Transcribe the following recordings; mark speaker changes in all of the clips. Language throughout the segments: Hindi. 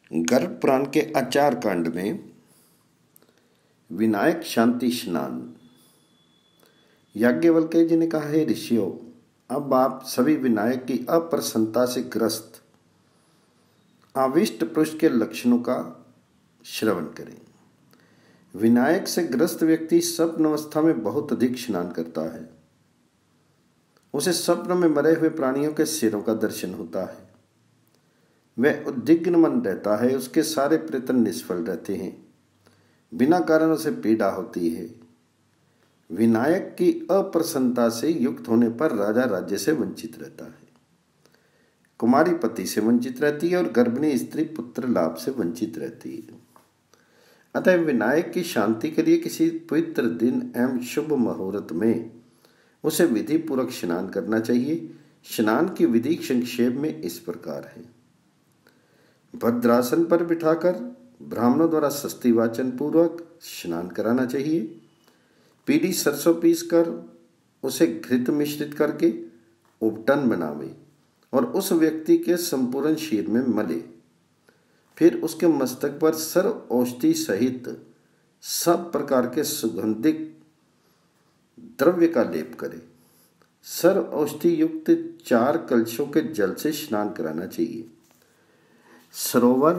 Speaker 1: गर्ग पुराण के आचार कांड में विनायक शांति स्नान। याज्ञवल्क्य जी ने कहा, हे ऋषियों, अब आप सभी विनायक की अप्रसन्नता से ग्रस्त आविष्ट पुरुष के लक्षणों का श्रवण करें। विनायक से ग्रस्त व्यक्ति स्वप्न अवस्था में बहुत अधिक स्नान करता है। उसे स्वप्न में मरे हुए प्राणियों के सिरों का दर्शन होता है। वह उद्विग्न मन रहता है, उसके सारे प्रयत्न निष्फल रहते हैं, बिना कारण उसे पीड़ा होती है। विनायक की अप्रसन्नता से युक्त होने पर राजा राज्य से वंचित रहता है, कुमारी पति से वंचित रहती है और गर्भिणी स्त्री पुत्र लाभ से वंचित रहती है। अतः विनायक की शांति के लिए किसी पवित्र दिन एवं शुभ मुहूर्त में उसे विधि पूर्वक स्नान करना चाहिए। स्नान की विधि संक्षेप में इस प्रकार है। भद्रासन पर बिठाकर ब्राह्मणों द्वारा सस्ती वाचन पूर्वक स्नान कराना चाहिए। पीली सरसों पीसकर उसे घृत मिश्रित करके उपटन बनावे और उस व्यक्ति के संपूर्ण शरीर में मले। फिर उसके मस्तक पर सर्व औषधि सहित सब प्रकार के सुगंधित द्रव्य का लेप करे। सर्व औषधि युक्त 4 कलशों के जल से स्नान कराना चाहिए। सरोवर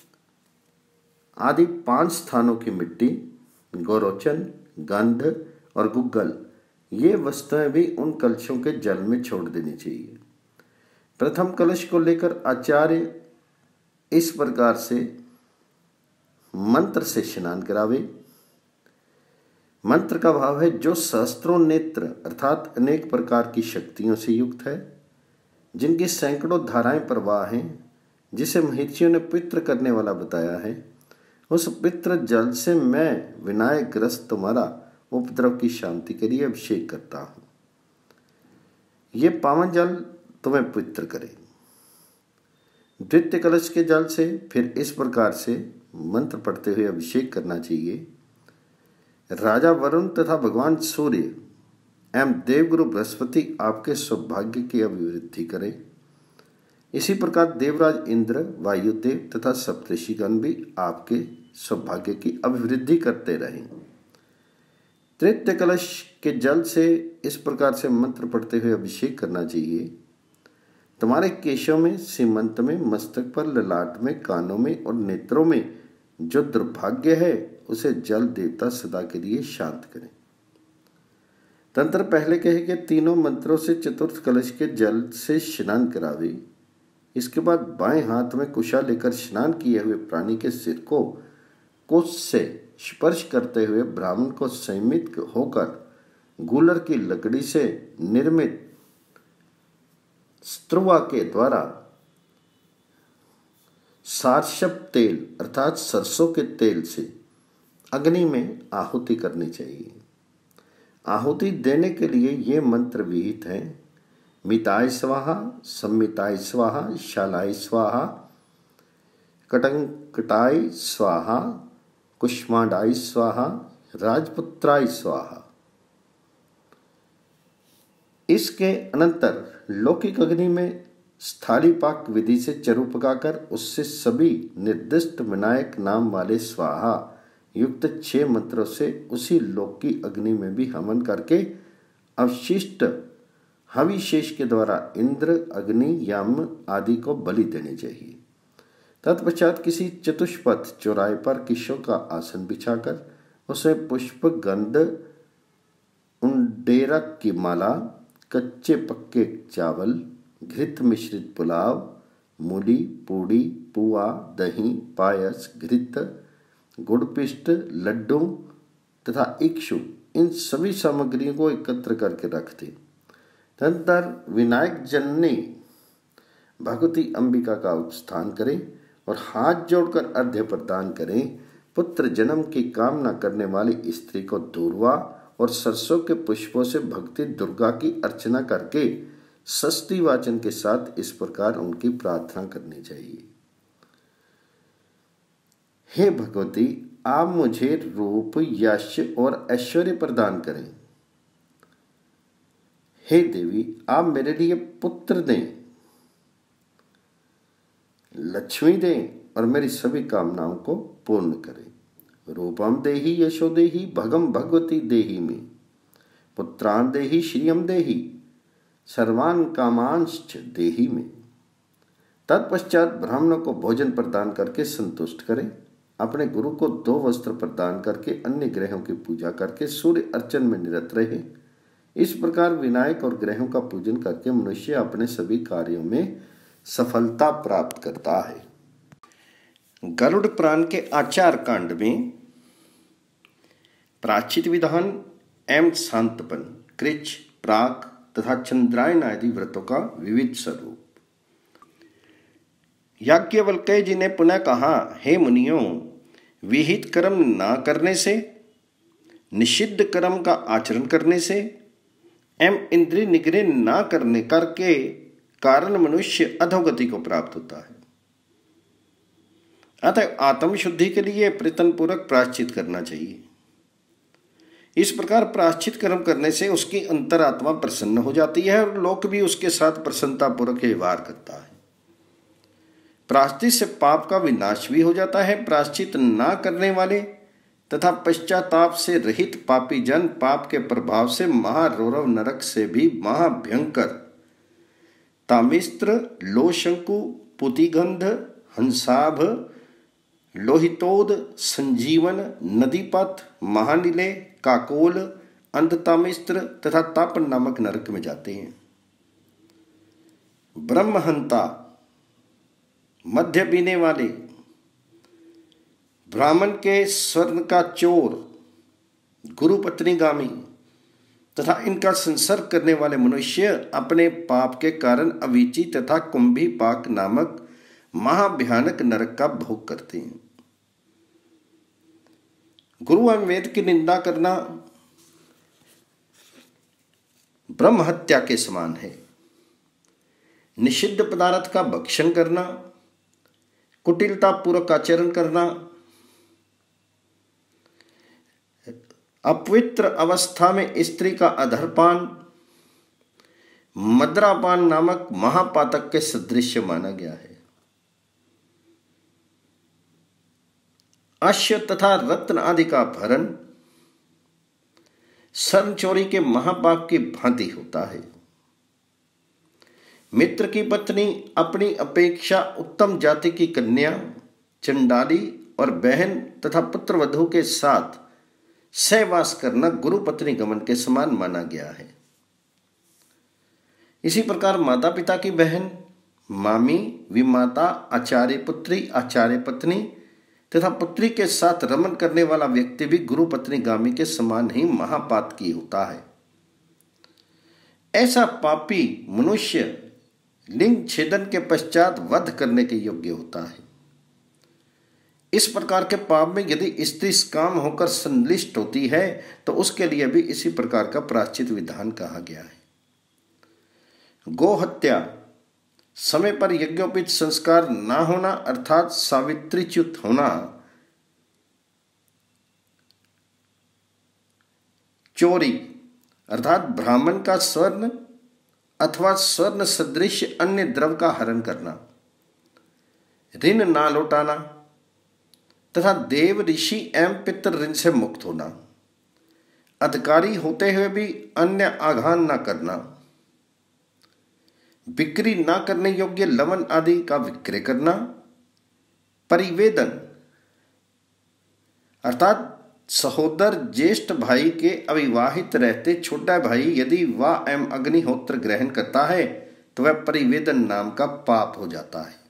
Speaker 1: आदि 5 स्थानों की मिट्टी, गोरोचन, गंध और गुग्गल, ये वस्तुएं भी उन कलशों के जल में छोड़ देनी चाहिए। प्रथम कलश को लेकर आचार्य इस प्रकार से मंत्र से स्नान करावे। मंत्र का भाव है, जो सहस्त्रों नेत्र अर्थात अनेक प्रकार की शक्तियों से युक्त है, जिनकी सैकड़ों धाराएं प्रवाह हैं, जिसे महर्षियों ने पवित्र करने वाला बताया है, उस पवित्र जल से मैं विनायक ग्रस्त तुम्हारा उपद्रव की शांति के लिए अभिषेक करता हूं। ये पावन जल तुम्हें पवित्र करे। द्वितीय कलश के जल से फिर इस प्रकार से मंत्र पढ़ते हुए अभिषेक करना चाहिए। राजा वरुण तथा भगवान सूर्य एवं देवगुरु बृहस्पति आपके सौभाग्य की अभिवृद्धि करें। इसी प्रकार देवराज इंद्र, वायुदेव तथा सप्तऋषिगण भी आपके सौभाग्य की अभिवृद्धि करते रहें। तृतीय कलश के जल से इस प्रकार से मंत्र पढ़ते हुए अभिषेक करना चाहिए। तुम्हारे केशों में, सीमंत में, मस्तक पर, ललाट में, कानों में और नेत्रों में जो दुर्भाग्य है, उसे जल देवता सदा के लिए शांत करें। तंत्र पहले कहे कि तीनों मंत्रों से चतुर्थ कलश के जल से स्नान करावे। इसके बाद बाएं हाथ में कुशा लेकर स्नान किए हुए प्राणी के सिर को कुश से स्पर्श करते हुए ब्राह्मण को संयमित होकर गूलर की लकड़ी से निर्मित स्त्रुवा के द्वारा सारशप तेल अर्थात सरसों के तेल से अग्नि में आहुति करनी चाहिए। आहुति देने के लिए ये मंत्र विहित हैं: मिताय स्वाहा, सम्मिताय स्वाहा, शालाय स्वाहा, कटंकटाय स्वाहा, कुष्मांडाय स्वाहा, राजपुत्राय स्वाहा। इसके अनंतर लौकिक अग्नि में स्थाली पाक विधि से चरु पकाकर उससे सभी निर्दिष्ट विनायक नाम वाले स्वाहा युक्त 6 मंत्रों से उसी लौकिक अग्नि में भी हवन करके अवशिष्ट हविशेष के द्वारा इंद्र, अग्नि, यम आदि को बलि देनी चाहिए। तत्पश्चात किसी चतुष्पथ चौराहे पर किशों का आसन बिछाकर उसमें पुष्प, गंध, उंडेरक की माला, कच्चे पक्के चावल, घृत मिश्रित पुलाव, मूली, पूड़ी, पुआ, दही, पायस, घृत, गुड़पिष्ट, लड्डू तथा इक्षु, इन सभी सामग्रियों को एकत्र करके रख दें। तदनंतर विनायक जननी भगवती अंबिका का उत्स्थान करें और हाथ जोड़कर अर्घ्य प्रदान करें। पुत्र जन्म की कामना करने वाली स्त्री को दूर्वा और सरसों के पुष्पों से भक्ति दुर्गा की अर्चना करके षष्ठी वाचन के साथ इस प्रकार उनकी प्रार्थना करनी चाहिए: हे भगवती, आप मुझे रूप, यश और ऐश्वर्य प्रदान करें। हे देवी, आप मेरे लिए पुत्र दें, लक्ष्मी दें और मेरी सभी कामनाओं को पूर्ण करे। रूपम देहि यशो देहि भगम भगवती देहि में, पुत्रान देहि श्रियम देहि सर्वान कामांश्च देहि में। तत्पश्चात ब्राह्मणों को भोजन प्रदान करके संतुष्ट करें, अपने गुरु को 2 वस्त्र प्रदान करके अन्य ग्रहों की पूजा करके सूर्य अर्चन में निरत रहे। इस प्रकार विनायक और ग्रहों का पूजन करके मनुष्य अपने सभी कार्यों में सफलता प्राप्त करता है। गरुड़ पुराण के आचार कांड में प्रायश्चित विधान एवं शांतपन, कृच, प्राक तथा चंद्रायन आदि व्रतों का विविध स्वरूप। याज्ञवल्क्य जी ने पुनः कहा, हे मुनियों, विहित कर्म ना करने से, निषिद्ध कर्म का आचरण करने से एवं इंद्रिय निग्रह ना करने करके कारण मनुष्य अधोगति को प्राप्त होता है। अतः आत्म शुद्धि के लिए प्रयत्न पूर्वक प्रायश्चित करना चाहिए। इस प्रकार प्रायश्चित कर्म करने से उसकी अंतरात्मा प्रसन्न हो जाती है और लोक भी उसके साथ प्रसन्नता पूर्वक व्यवहार करता है। प्रायश्चित से पाप का विनाश भी हो जाता है। प्रायश्चित ना करने वाले तथा पश्चाताप से रहित पापी जन पाप के प्रभाव से महारौरव नरक से भी महाभयंकर तामिस्त्र, लोशंकु, पुतिगंध, हंसाभ, लोहितोद, संजीवन, नदीपथ, महानिलय, काकोल, अंधतामिस्त्र तथा तापन नामक नरक में जाते हैं। ब्रह्महंता, मध्य पीने वाले, ब्राह्मण के स्वर्ण का चोर, गुरुपत्नीगामी तथा इनका संसर्ग करने वाले मनुष्य अपने पाप के कारण अवीची तथा कुंभी पाक नामक महाभयानक नरक का भोग करते हैं। गुरु एवं वेद की निंदा करना ब्रह्म हत्या के समान है। निषिद्ध पदार्थ का भक्षण करना, कुटिलता पूर्वक आचरण करना, अपवित्र अवस्था में स्त्री का अधरपान, मद्रापान नामक महापातक के सदृश माना गया है। अश्व तथा रत्न आदि का अपहरण स्वर्ण चोरी के महापाप की भांति होता है। मित्र की पत्नी अपनी अपेक्षा उत्तम जाति की कन्या, चंडाली और बहन तथा पुत्रवधू के साथ सहवास करना गुरु पत्नी गमन के समान माना गया है। इसी प्रकार माता पिता की बहन, मामी, विमाता, आचार्य पुत्री, आचार्य पत्नी तथा पुत्री के साथ रमन करने वाला व्यक्ति भी गुरु पत्नी गामी के समान ही महापातकी होता है। ऐसा पापी मनुष्य लिंग छेदन के पश्चात वध करने के योग्य होता है। इस प्रकार के पाप में यदि स्त्री काम होकर संलिष्ट होती है तो उसके लिए भी इसी प्रकार का प्रायश्चित विधान कहा गया है। गो हत्या, समय पर यज्ञोपित संस्कार ना होना अर्थात सावित्रीच्युत होना, चोरी अर्थात ब्राह्मण का स्वर्ण अथवा स्वर्ण सदृश अन्य द्रव्य का हरण करना, ऋण ना लौटाना तथा देव, ऋषि एवं पितृ ऋण से मुक्त होना, अधिकारी होते हुए भी अन्य आघान न करना, बिक्री ना करने योग्य लवण आदि का विक्रय करना, परिवेदन अर्थात सहोदर ज्येष्ठ भाई के अविवाहित रहते छोटा भाई यदि वह एवं अग्निहोत्र ग्रहण करता है तो वह परिवेदन नाम का पाप हो जाता है।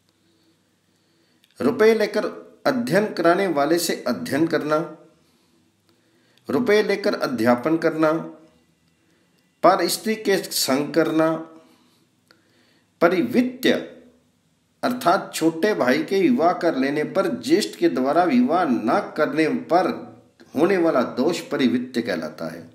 Speaker 1: रुपए लेकर अध्ययन कराने वाले से अध्ययन करना, रुपए लेकर अध्यापन करना, पर स्त्री के संग करना, परिवित्य अर्थात छोटे भाई के विवाह कर लेने पर ज्येष्ठ के द्वारा विवाह न करने पर होने वाला दोष परिवित्य कहलाता है।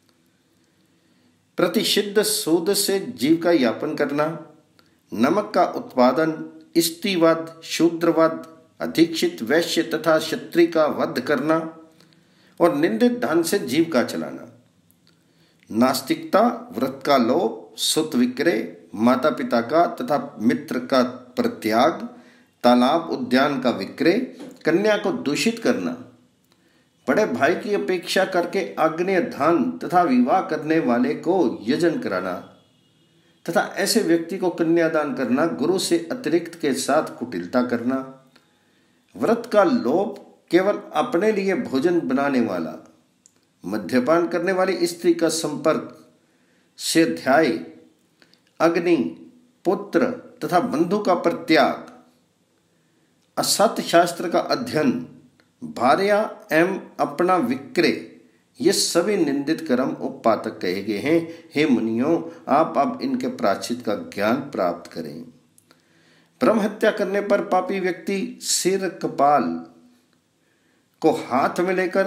Speaker 1: प्रतिषिद्ध सूद से जीविका यापन करना, नमक का उत्पादन, स्त्रीवाद, शूद्रवाद, अधीक्षित वैश्य तथा क्षत्रिय का वध करना और निंदित धन से जीविका चलाना, नास्तिकता, व्रत का लोभ, सुत विक्रय, माता पिता का तथा मित्र का परित्याग, तालाब उद्यान का विक्रय, कन्या को दूषित करना, बड़े भाई की अपेक्षा करके आग्नेय दान तथा विवाह करने वाले को यजन कराना तथा ऐसे व्यक्ति को कन्यादान करना, गुरु से अतिरिक्त के साथ कुटिलता करना, व्रत का लोभ, केवल अपने लिए भोजन बनाने वाला, मद्यपान करने वाली स्त्री का संपर्क, स्वाध्याय, अग्नि, पुत्र तथा बंधु का परित्याग, असत्य शास्त्र का अध्ययन, भार्या एवं अपना विक्रय, ये सभी निंदित कर्म उपपातक कहे गए हैं। हे मुनियों, आप अब इनके प्रायश्चित का ज्ञान प्राप्त करें। ब्रह्म हत्या करने पर पापी व्यक्ति सिर कपाल को हाथ में लेकर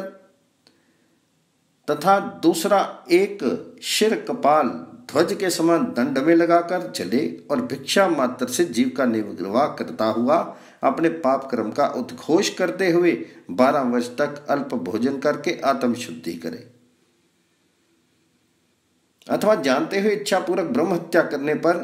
Speaker 1: तथा दूसरा एक सिर कपाल ध्वज के समान दंड में लगाकर जले और भिक्षा मात्र से जीव का निर्वाह करता हुआ अपने पाप कर्म का उद्घोष करते हुए 12 वर्ष तक अल्प भोजन करके आत्म शुद्धि करे, अथवा जानते हुए इच्छापूर्वक ब्रह्म हत्या करने पर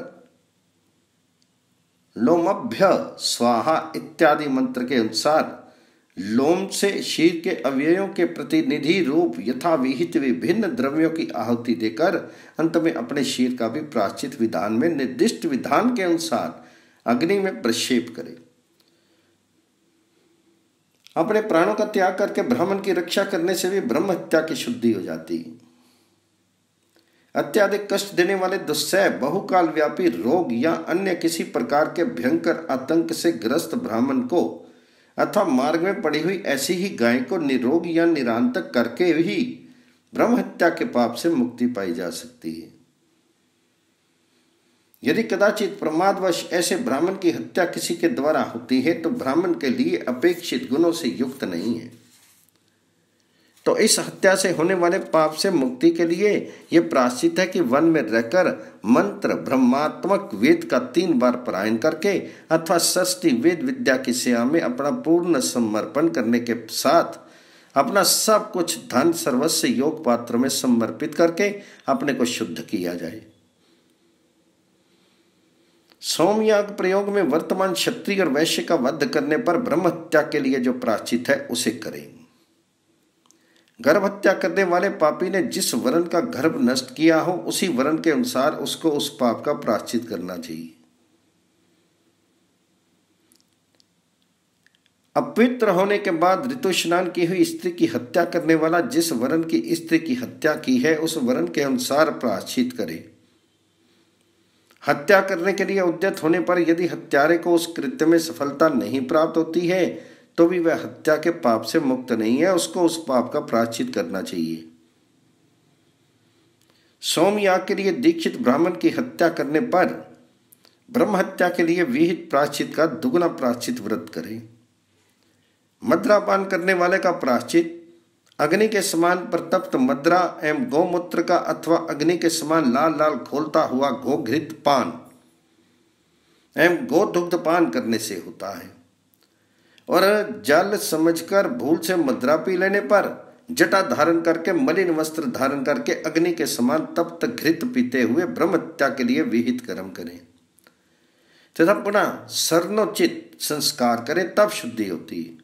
Speaker 1: लोमभ्य स्वाहा इत्यादि मंत्र के अनुसार लोम से शरीर के अवयवों के प्रतिनिधि रूप यथा विहित विभिन्न द्रव्यों की आहुति देकर अंत में अपने शरीर का भी प्रायश्चित विधान में निर्दिष्ट विधान के अनुसार अग्नि में प्रक्षेप करे। अपने प्राणों का त्याग करके ब्राह्मण की रक्षा करने से भी ब्रह्म हत्या की शुद्धि हो जाती है। अत्याधिक कष्ट देने वाले दुस्सह बहुकाल व्यापी रोग या अन्य किसी प्रकार के भयंकर आतंक से ग्रस्त ब्राह्मण को अथवा मार्ग में पड़ी हुई ऐसी ही गाय को निरोग या निरांतक करके ही ब्रह्म हत्या के पाप से मुक्ति पाई जा सकती है। यदि कदाचित प्रमादवश ऐसे ब्राह्मण की हत्या किसी के द्वारा होती है तो ब्राह्मण के लिए अपेक्षित गुणों से युक्त नहीं है, तो इस हत्या से होने वाले पाप से मुक्ति के लिए यह प्रायश्चित है कि वन में रहकर मंत्र ब्रह्मात्मक वेद का 3 बार पारायण करके अथवा षष्ठी वेद विद्या की सेवा में अपना पूर्ण समर्पण करने के साथ अपना सब कुछ धन सर्वस्व योग पात्र में समर्पित करके अपने को शुद्ध किया जाए। सोमयाग प्रयोग में वर्तमान क्षत्रिय और वैश्य का वध करने पर ब्रह्म हत्या के लिए जो प्रायश्चित है उसे करें। गर्भ हत्या करने वाले पापी ने जिस वर्ण का गर्भ नष्ट किया हो उसी वर्ण के अनुसार उसको उस पाप का प्रायश्चित करना चाहिए। अपवित्र होने के बाद ऋतु स्नान की हुई स्त्री की हत्या करने वाला जिस वर्ण की स्त्री की हत्या की है उस वर्ण के अनुसार प्रायश्चित करे। हत्या करने के लिए उद्यत होने पर यदि हत्यारे को उस कृत्य में सफलता नहीं प्राप्त होती है तो भी वह हत्या के पाप से मुक्त नहीं है, उसको उस पाप का प्रायश्चित करना चाहिए। सोमयाग के लिए दीक्षित ब्राह्मण की हत्या करने पर ब्रह्म हत्या के लिए विहित प्रायश्चित का दुगुना प्रायश्चित व्रत करें। मद्रापान करने वाले का प्रायश्चित अग्नि के समान प्रतप्त मद्रा एवं गौमूत्र का अथवा अग्नि के समान लाल लाल खोलता हुआ गोघृत पान एवं गोदुग्ध पान करने से होता है, और जल समझकर भूल से मद्रा पी लेने पर जटा धारण करके मलिन वस्त्र धारण करके अग्नि के समान तप्त घृत पीते हुए ब्रह्म हत्या के लिए विहित कर्म करें तथा पुनः सर्णोचित संस्कार करें, तब शुद्धि होती है।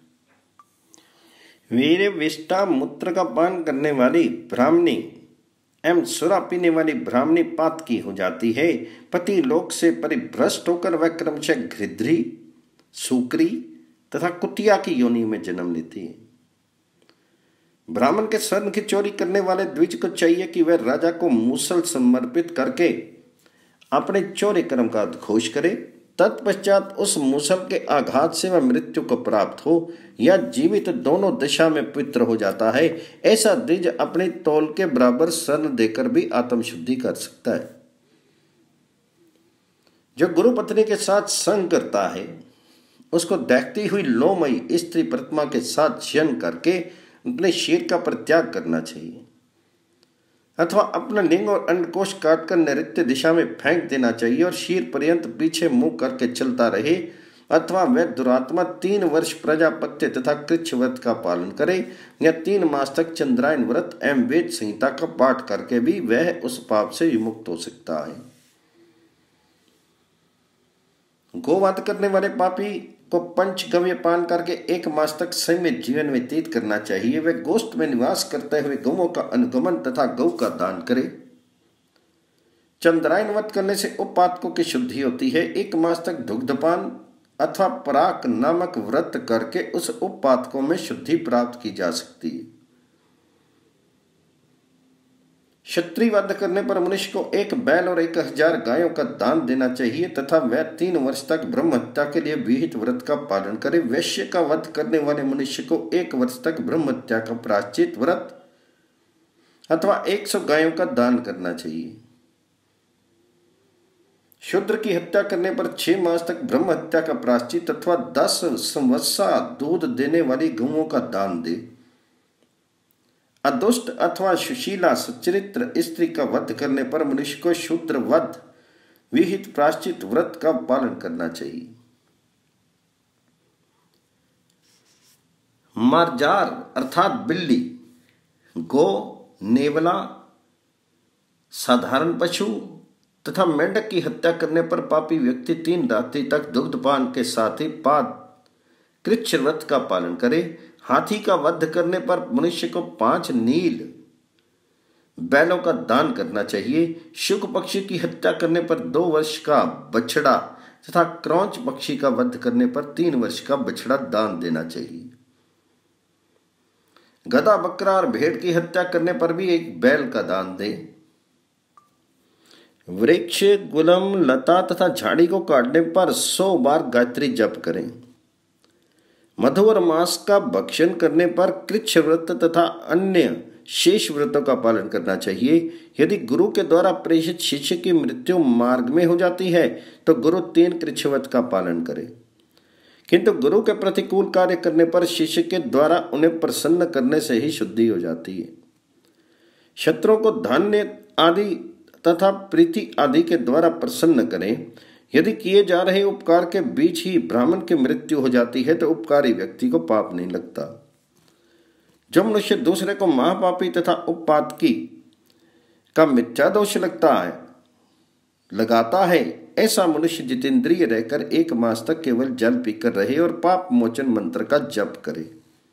Speaker 1: वीर विष्टा मूत्र का पान करने वाली ब्राह्मणी एवं सुरा पीने वाली ब्राह्मणी पातकी हो जाती है। पति लोक से परिभ्रष्ट होकर वह क्रमशः घृद्री, सूकरी तथा कुतिया की योनि में जन्म लेती है। ब्राह्मण के स्वर्ण की चोरी करने वाले द्विज को चाहिए कि वह राजा को मूसल समर्पित करके अपने चोरी कर्म का उद्घोष करे, तत्पश्चात उस मूसल के आघात से वह मृत्यु को प्राप्त हो या जीवित दोनों दिशा में पवित्र हो जाता है। ऐसा द्विज अपने तौल के बराबर स्वर्ण देकर भी आत्म शुद्धि कर सकता है। जो गुरु पत्नी के साथ संग करता है उसको देखती हुई लोमयी स्त्री प्रतिमा के साथ शयन करके अपने शरीर का परित्याग करना चाहिए, अथवा अपना लिंग और अंडकोश काटकर नैऋत्य दिशा में फेंक देना चाहिए और शीर पर्यंत पीछे मुंह करके चलता रहे, अथवा वह दुरात्मा 3 वर्ष प्रजापत्य तथा कृच्छ व्रत का पालन करे या 3 मास तक चंद्रायन व्रत एवं वेद संहिता का पाठ करके भी वह उस पाप से विमुक्त हो सकता है। गोवध करने वाले पापी को पंचगव्य पान करके 1 मास तक संयमित जीवन व्यतीत करना चाहिए। वे गोष्ठ में निवास करते हुए गौओं का अनुगमन तथा गौ का दान करे। चंद्रायन व्रत करने से उपपातकों की शुद्धि होती है। 1 मास तक दुग्धपान अथवा पराक नामक व्रत करके उस उपपातकों में शुद्धि प्राप्त की जा सकती है। क्षत्रिय वध करने पर मनुष्य को 1 बैल और 1000 गायों का दान देना चाहिए तथा वह 3 वर्ष तक ब्रह्म हत्या के लिए विहित व्रत का पालन करे। वैश्य का वध करने वाले मनुष्य को 1 वर्ष तक ब्रह्म हत्या का प्रायश्चित व्रत अथवा 100 गायों का दान करना चाहिए। शूद्र की हत्या करने पर 6 मास तक ब्रह्म हत्या का प्रायश्चित अथवा 10 संवत्सर दूध देने वाली गौओं का दान दे। अदुष्ट अथवा सुशीला सुचरित्र स्त्री का वध करने पर मनुष्य को शूद्र वध विहित प्रायश्चित व्रत का पालन करना चाहिए। मार्जार अर्थात बिल्ली, गौ, नेवला, साधारण पशु तथा मेंढक की हत्या करने पर पापी व्यक्ति 3 रात्रि तक दुग्धपान के साथ ही पाद कृच्छ व्रत का पालन करे। हाथी का वध करने पर मनुष्य को 5 नील बैलों का दान करना चाहिए। शुक पक्षी की हत्या करने पर 2 वर्ष का बछड़ा तथा क्रौंच पक्षी का वध करने पर 3 वर्ष का बछड़ा दान देना चाहिए। गधा, बकरा और भेड़ की हत्या करने पर भी 1 बैल का दान दे। वृक्ष, गुलम, लता तथा झाड़ी को काटने पर 100 बार गायत्री जप करें। मधु और मांस का भक्षण करने पर कृच्छ व्रत तथा अन्य शेष व्रतों का पालन करना चाहिए। यदि गुरु के द्वारा प्रेषित शिष्य की मृत्यु मार्ग में हो जाती है तो गुरु 3 कृच्छ व्रत का पालन करे, किंतु गुरु के प्रतिकूल कार्य करने पर शिष्य के द्वारा उन्हें प्रसन्न करने से ही शुद्धि हो जाती है। शत्रुओं को धान्य आदि तथा प्रीति आदि के द्वारा प्रसन्न करें। यदि किए जा रहे उपकार के बीच ही ब्राह्मण की मृत्यु हो जाती है तो उपकारी व्यक्ति को पाप नहीं लगता। जो मनुष्य दूसरे को महापापी तथा उपपातकी का मिथ्या दोष लगाता है, ऐसा मनुष्य जितेंद्रिय रहकर 1 मास तक केवल जल पीकर रहे और पाप मोचन मंत्र का जप करे।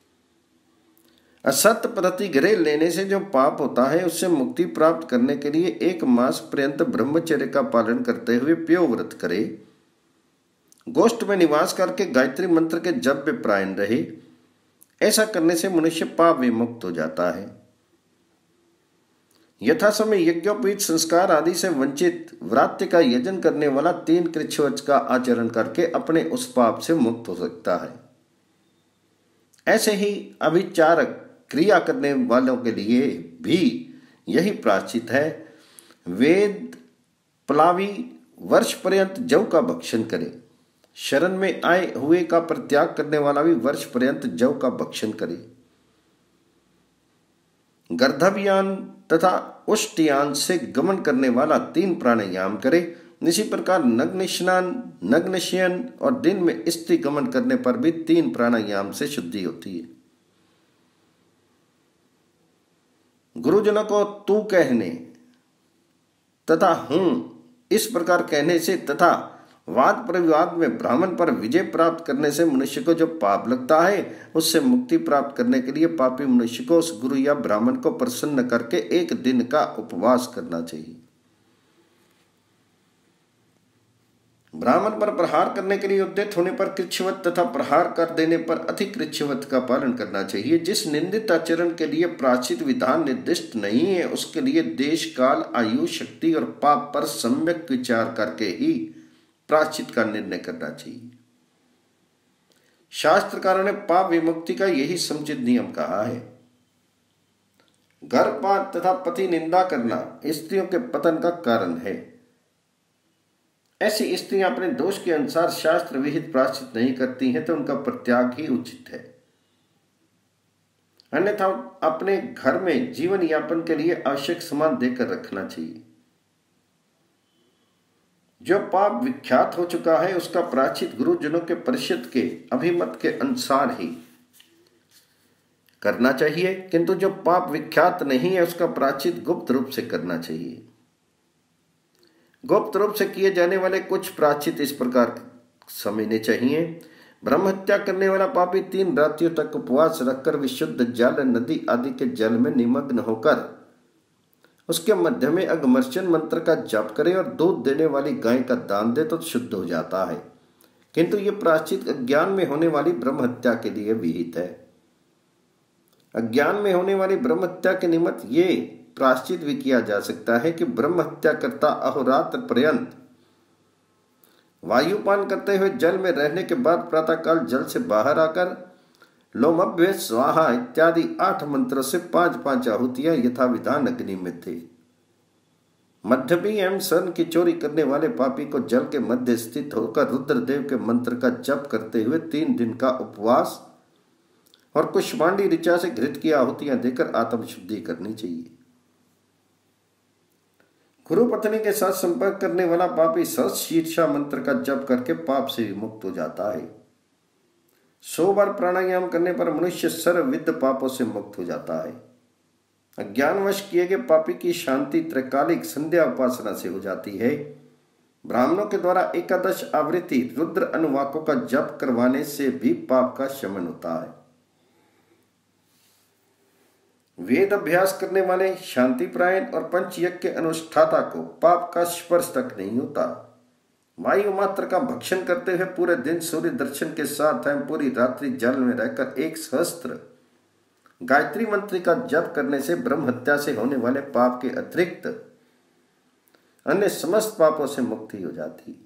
Speaker 1: असत्य प्रतिग्रह लेने से जो पाप होता है उससे मुक्ति प्राप्त करने के लिए 1 मास पर्यंत ब्रह्मचर्य का पालन करते हुए प्यो व्रत करे। गोष्ठ में निवास करके गायत्री मंत्र के जप में प्रायण रहे। ऐसा करने से मनुष्य पाप विमुक्त हो जाता है। यथा समय यज्ञोपवीत संस्कार आदि से वंचित व्रात्य का यजन करने वाला 3 कृच्छ्रवच का आचरण करके अपने उस पाप से मुक्त हो सकता है। ऐसे ही अभिचारक क्रिया करने वालों के लिए भी यही प्रायश्चित है। वेद प्लावी वर्ष पर्यंत जौ का भक्षण करे। शरण में आए हुए का परित्याग करने वाला भी वर्ष पर्यंत जौ का भक्षण करे। गर्दभयान तथा उष्टयान से गमन करने वाला 3 प्राणायाम करे। इसी प्रकार नग्न स्नान, नग्न शयन और दिन में स्त्री गमन करने पर भी 3 प्राणायाम से शुद्धि होती है। गुरुजनों को तू कहने तथा हूं इस प्रकार कहने से तथा वाद प्रविवाद में ब्राह्मण पर विजय प्राप्त करने से मनुष्य को जो पाप लगता है उससे मुक्ति प्राप्त करने के लिए पापी मनुष्य को उस गुरु या ब्राह्मण को प्रसन्न करके 1 दिन का उपवास करना चाहिए। ब्राह्मण पर प्रहार करने के लिए उद्यत होने पर कृच्छ्रवत तथा प्रहार कर देने पर अति कृच्छ्रवत का पालन करना चाहिए। जिस निंदित आचरण के लिए प्रायश्चित विधान निर्दिष्ट नहीं है उसके लिए देश, काल, आयु, शक्ति और पाप पर सम्यक विचार करके ही प्रायश्चित का निर्णय करना चाहिए। शास्त्रकारों ने पाप विमुक्ति का यही समुचित नियम कहा है। गर्भपात तथा पति निंदा करना स्त्रियों के पतन का कारण है। ऐसी स्त्रियां अपने दोष के अनुसार शास्त्र विहित प्रायश्चित नहीं करती हैं तो उनका परित्याग ही उचित है। अन्यथा अपने घर में जीवन यापन के लिए आवश्यक सामान देकर रखना चाहिए। जो पाप विख्यात हो चुका है उसका प्रायश्चित गुरुजनों के परिषद के अभिमत के अनुसार ही करना चाहिए, किंतु जो पाप विख्यात नहीं है उसका प्रायश्चित गुप्त रूप से करना चाहिए। गुप्त रूप से किए जाने वाले कुछ प्रायश्चित इस प्रकार समझने चाहिए। ब्रह्म हत्या करने वाला पापी 3 रात्रियों तक उपवास रखकर विशुद्ध जल, नदी आदि के जल में निमग्न होकर उसके मध्य में अघमर्चन मंत्र का जाप करे और दूध देने वाली गाय का दान दे तो शुद्ध हो जाता है। किंतु ये प्रायश्चित अज्ञान में होने वाली ब्रह्म हत्या के लिए विहित है। अज्ञान में होने वाली ब्रह्म हत्या के निमित्त ये प्रायश्चित भी किया जा सकता है कि ब्रह्म हत्या करता अहोरात्र पर्यंत वायुपान करते हुए जल में रहने के बाद प्रातःकाल जल से बाहर आकर लोमभ्य स्वाहा इत्यादि 8 मंत्रों से 5-5 आहुतियां यथाविधान अग्नि में थे। मध्यपी एवं स्वर्ण की चोरी करने वाले पापी को जल के मध्य स्थित होकर रुद्रदेव के मंत्र का जप करते हुए 3 दिन का उपवास और कुष्मांडी ऋचा से घृत की आहुतियां देकर आत्मशुद्धि करनी चाहिए। गुरु पत्नी के साथ संपर्क करने वाला पापी शीर्षा मंत्र का जप करके पाप से मुक्त हो जाता है। 100 बार प्राणायाम करने पर मनुष्य सर्वविध पापों से मुक्त हो जाता है। अज्ञानवश किए गए पापी की शांति त्रैकालिक संध्या उपासना से हो जाती है। ब्राह्मणों के द्वारा 11 आवृत्ति रुद्र अनुवाकों का जप करवाने से भी पाप का शमन होता है। वेद अभ्यास करने वाले शांति प्रायण और पंचयज्ञ के अनुष्ठाता को पाप का स्पर्श तक नहीं होता। वायु मात्र का भक्षण करते हुए पूरे दिन सूर्य दर्शन के साथ एवं पूरी रात्रि जल में रहकर 1 सहस्त्र गायत्री मंत्र का जप करने से ब्रह्म हत्या से होने वाले पाप के अतिरिक्त अन्य समस्त पापों से मुक्ति हो जाती।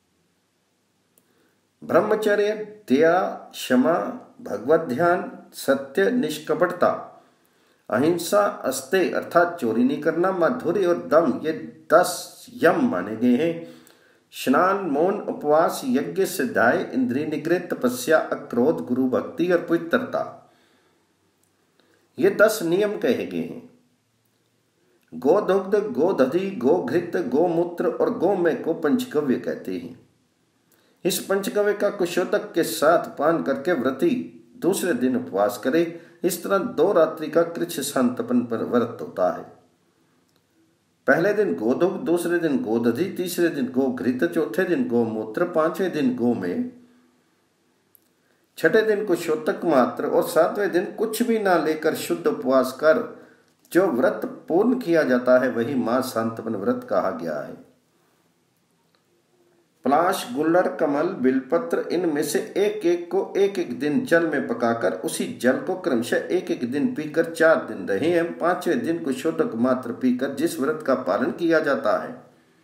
Speaker 1: ब्रह्मचर्य, दया, क्षमा, भगवत ध्यान, सत्य, निष्कपटता, अहिंसा, अस्तेय अर्थात चोरी नहीं करना, माधुर्य और दम ये 10 यम माने गए हैं। स्नान, मौन, उपवास, यज्ञ, सिद्धाय, इंद्रिय निग्रह, तपस्या, अक्रोध, गुरु भक्ति और पवित्रता ये 10 नियम कहे गए हैं। गोदुग्ध, गोदधि, गोघृत, गोमूत्र और गोमय को पंचगव्य कहते हैं। इस पंचगव्य का कुशोदक के साथ पान करके व्रती दूसरे दिन उपवास करे। इस तरह 2 रात्रि का कृच्छ संतपन पर व्रत होता है। पहले दिन गोदुग्ध, दूसरे दिन गोदधि, तीसरे दिन गोघृत, चौथे दिन गोमूत्र, 5वें दिन गोमय, 6ठे दिन कुशोदक मात्र और 7वें दिन कुछ भी ना लेकर शुद्ध उपवास कर जो व्रत पूर्ण किया जाता है वही मां संतपन व्रत कहा गया है। पलाश, गुल्लड़, कमल, बिलपत्र इनमें से एक को एक दिन जल में पकाकर उसी जल को क्रमशः एक दिन पीकर 4 दिन रहे एवं 5वें दिन कुशोदक मात्र पीकर जिस व्रत का पालन किया जाता है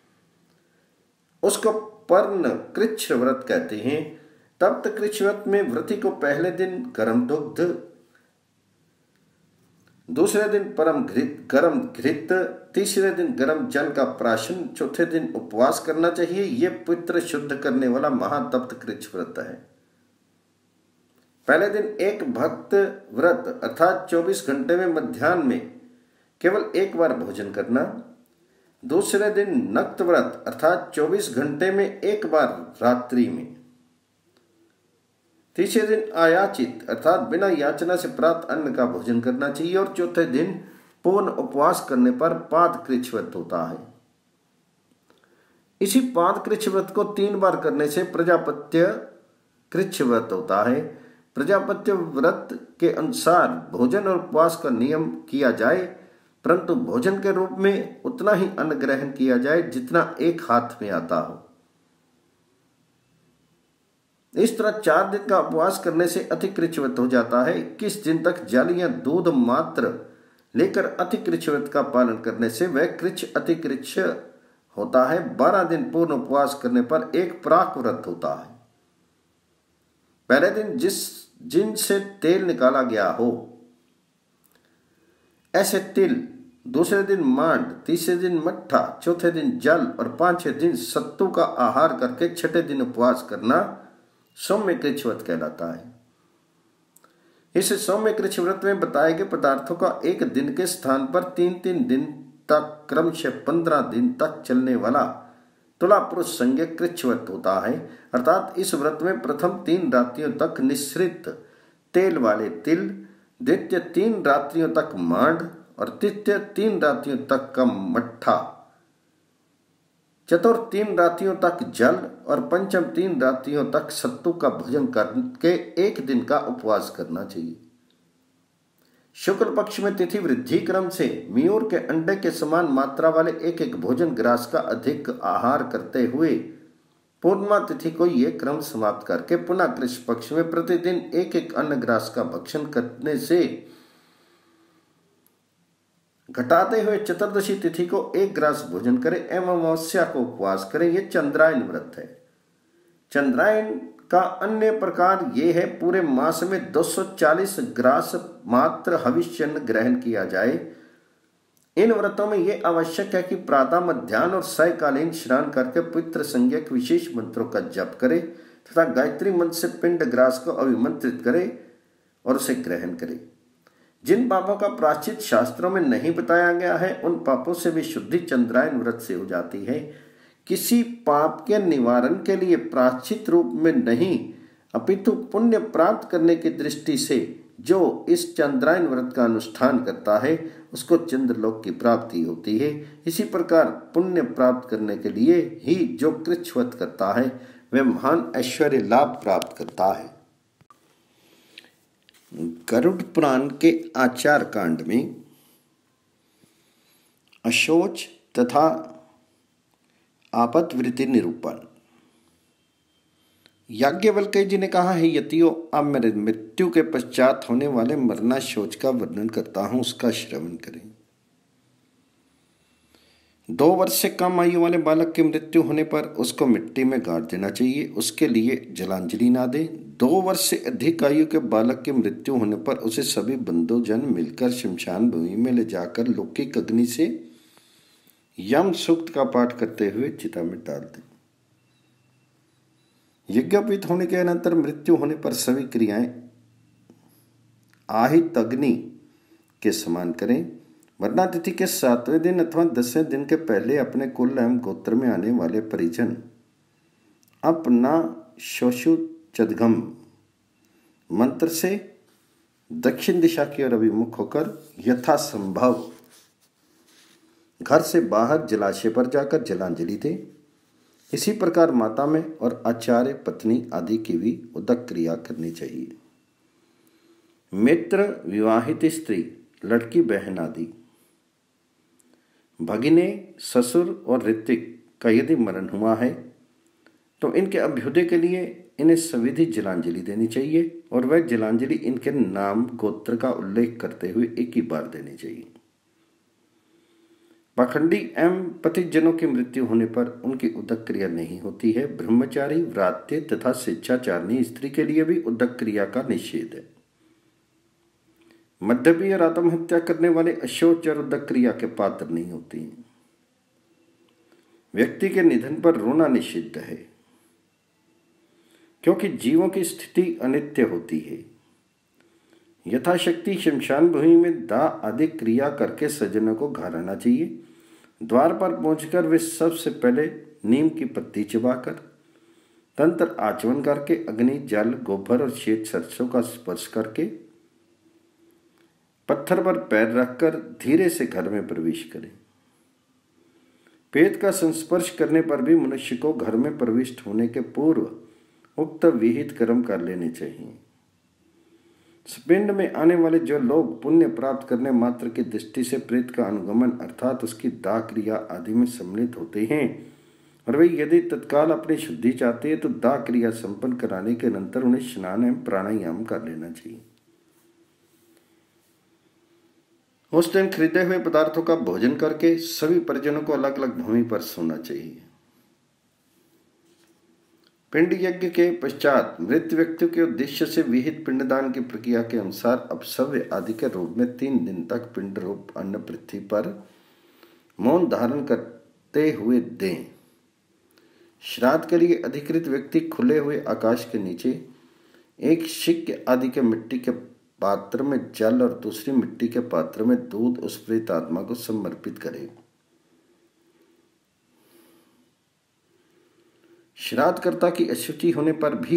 Speaker 1: उसको पर्ण कृच्छ व्रत कहते हैं। तप्त कृच्छ व्रत में व्रती को पहले दिन गर्म दुग्ध, दूसरे दिन गर्म घृत, तीसरे दिन गर्म जल का प्राशन, चौथे दिन उपवास करना चाहिए। ये पवित्र शुद्ध करने वाला महातप्त कृच्छ व्रत है। पहले दिन एक भक्त व्रत अर्थात 24 घंटे में मध्याह्न में केवल 1 बार भोजन करना। दूसरे दिन नक्त व्रत अर्थात 24 घंटे में 1 बार रात्रि में। तीसरे दिन आयाचित अर्थात बिना याचना से प्राप्त अन्न का भोजन करना चाहिए और चौथे दिन पूर्ण उपवास करने पर पाद कृच्छ व्रत होता है। इसी पाद कृच्छ व्रत को 3 बार करने से प्रजापत्य कृच्छ व्रत होता है। प्रजापत्य व्रत के अनुसार भोजन और उपवास का नियम किया जाए, परंतु भोजन के रूप में उतना ही अन्न ग्रहण किया जाए जितना एक हाथ में आता हो। इस तरह 4 दिन का उपवास करने से अति कृच्छ व्रत हो जाता है। 21 दिन तक जल या दूध मात्र लेकर अति कृच्छ व्रत का पालन करने से वह कृच्छ अति कृच्छ होता है। 12 दिन पूर्ण उपवास करने पर एक प्राक व्रत होता है। पहले दिन जिनसे तेल निकाला गया हो ऐसे तिल, दूसरे दिन मांड, तीसरे दिन मट्ठा, चौथे दिन जल और 5वें दिन सत्तू का आहार करके 6ठे दिन उपवास करना सौम्य कृच्छ व्रत कहलाता है। इस सौम्य कृच्छ व्रत में बताए गए पदार्थों का एक दिन के स्थान पर 3-3 दिन तक क्रमशः 15 दिन तक चलने वाला तुला पुरुष संज्ञ कृच्छ व्रत होता है। अर्थात इस व्रत में प्रथम 3 रात्रियों तक निःसृत तेल वाले तिल, द्वितीय 3 रात्रियों तक मांड और तृतीय 3 रात्रियों तक का मट्ठा, चतुर्थ 3 रात्रियों तक जल और पंचम 3 रात्रियों तक सत्तू का भोजन करके 1 दिन का उपवास करना चाहिए। शुक्ल पक्ष में तिथि वृद्धि क्रम से मयूर के अंडे के समान मात्रा वाले एक एक भोजन ग्रास का अधिक आहार करते हुए पूर्णिमा तिथि को ये क्रम समाप्त करके पुनः कृष्ण पक्ष में प्रतिदिन एक एक अन्न ग्रास का भक्षण करने से घटाते हुए चतुर्दशी तिथि को 1 ग्रास भोजन करें एवं अमावस्या को उपवास करें। यह चंद्रायन व्रत है। चंद्रायन का अन्य प्रकार ये है, पूरे मास में 240 ग्रास मात्र हविष्य अन्न ग्रहण किया जाए। इन व्रतों में यह आवश्यक है कि प्रातः मध्याह्न और सायकालीन स्नान करके पवित्र संज्ञक विशेष मंत्रों का जप करे तथा गायत्री मंत्र से पिंड ग्रास को अभिमंत्रित करे और उसे ग्रहण करे। जिन पापों का प्रायश्चित शास्त्रों में नहीं बताया गया है उन पापों से भी शुद्धि चंद्रायन व्रत से हो जाती है। किसी पाप के निवारण के लिए प्रायश्चित रूप में नहीं अपितु पुण्य प्राप्त करने की दृष्टि से जो इस चंद्रायन व्रत का अनुष्ठान करता है उसको चंद्रलोक की प्राप्ति होती है। इसी प्रकार पुण्य प्राप्त करने के लिए ही जो कृच्छ्रव्रत करता है वह महान ऐश्वर्य लाभ प्राप्त करता है। गरुड़ पुराण के आचार कांड में अशोच तथा आपत्वृत्ति निरूपण। याज्ञवल्क्य जी ने कहा है, यतियों अब मेरे मृत्यु के पश्चात होने वाले मरना शोच का वर्णन करता हूं, उसका श्रवण करें। 2 वर्ष से कम आयु वाले बालक की मृत्यु होने पर उसको मिट्टी में गाड़ देना चाहिए, उसके लिए जलांजलि ना दे। 2 वर्ष से अधिक आयु के बालक की मृत्यु होने पर उसे सभी बंधुजन मिलकर शमशान भूमि में ले जाकर लौकिक अग्नि से यम सूक्त का पाठ करते हुए चिता में डाल दे। यज्ञोपवीत होने के अनंतर मृत्यु होने पर सभी क्रियाएं आहित अग्नि के समान करें। मरना तिथि के 7वें दिन अथवा 10वें दिन के पहले अपने कुल एवं गोत्र में आने वाले परिजन अपना शोषुचदघम मंत्र से दक्षिण दिशा की ओर अभिमुख होकर यथासंभव घर से बाहर जलाशय पर जाकर जलांजलि दे। इसी प्रकार माता में और आचार्य पत्नी आदि की भी उदक क्रिया करनी चाहिए। मित्र, विवाहित स्त्री, लड़की बहन आदि, भगिने, ससुर और ऋतिक का यदि मरण हुआ है तो इनके अभ्युदय के लिए इन्हें सविधि जलांजलि देनी चाहिए और वह जलांजलि इनके नाम गोत्र का उल्लेख करते हुए एक ही बार देनी चाहिए। पाखंडी एवं पतिजनों की मृत्यु होने पर उनकी उदक क्रिया नहीं होती है। ब्रह्मचारी, व्रात्य तथा स्वेच्छाचारिणी स्त्री के लिए भी उदक क्रिया का निषेध है। मद्यपी और आत्महत्या करने वाले अशोच और उदक क्रिया के पात्र नहीं होती हैं। व्यक्ति के निधन पर रोना निषिद्ध है क्योंकि जीवों की स्थिति अनित्य होती है। यथाशक्ति शमशान भूमि में दाह आदि क्रिया करके सज्जनों को घर आना चाहिए। द्वार पर पहुंचकर वे सबसे पहले नीम की पत्ती चबाकर तंत्र आचमन करके अग्नि, जल, गोबर और श्वेत सरसों का स्पर्श करके पत्थर पर पैर रखकर धीरे से घर में प्रवेश करें। पेट का संस्पर्श करने पर भी मनुष्य को घर में प्रविष्ट होने के पूर्व उक्त विहित कर्म कर लेने चाहिए। पिंड में आने वाले जो लोग पुण्य प्राप्त करने मात्र की दृष्टि से प्रेत का अनुगमन अर्थात उसकी दाह क्रिया आदि में सम्मिलित होते हैं और वे यदि तत्काल अपनी शुद्धि चाहते हैं तो दाह क्रिया संपन्न कराने के अनंतर उन्हें स्नान एवं प्राणायाम कर लेना चाहिए। उस दिन खरीदे हुए पदार्थों का भोजन करके सभी परिजनों को अलग अलग भूमि पर सोना चाहिए। पिंड यज्ञ के पश्चात मृत व्यक्ति के उद्देश्य से विहित पिंडदान की प्रक्रिया के अनुसार अपसव्य आदि के रूप में 3 दिन तक पिंड रूप अन्न पृथ्वी पर मौन धारण करते हुए दें। श्राद्ध के लिए अधिकृत व्यक्ति खुले हुए आकाश के नीचे एक शिक्य आदि के मिट्टी के पात्र में जल और दूसरी मिट्टी के पात्र में दूध उस प्रेत आत्मा को समर्पित करे। श्राद्धकर्ता की अशुचि होने पर भी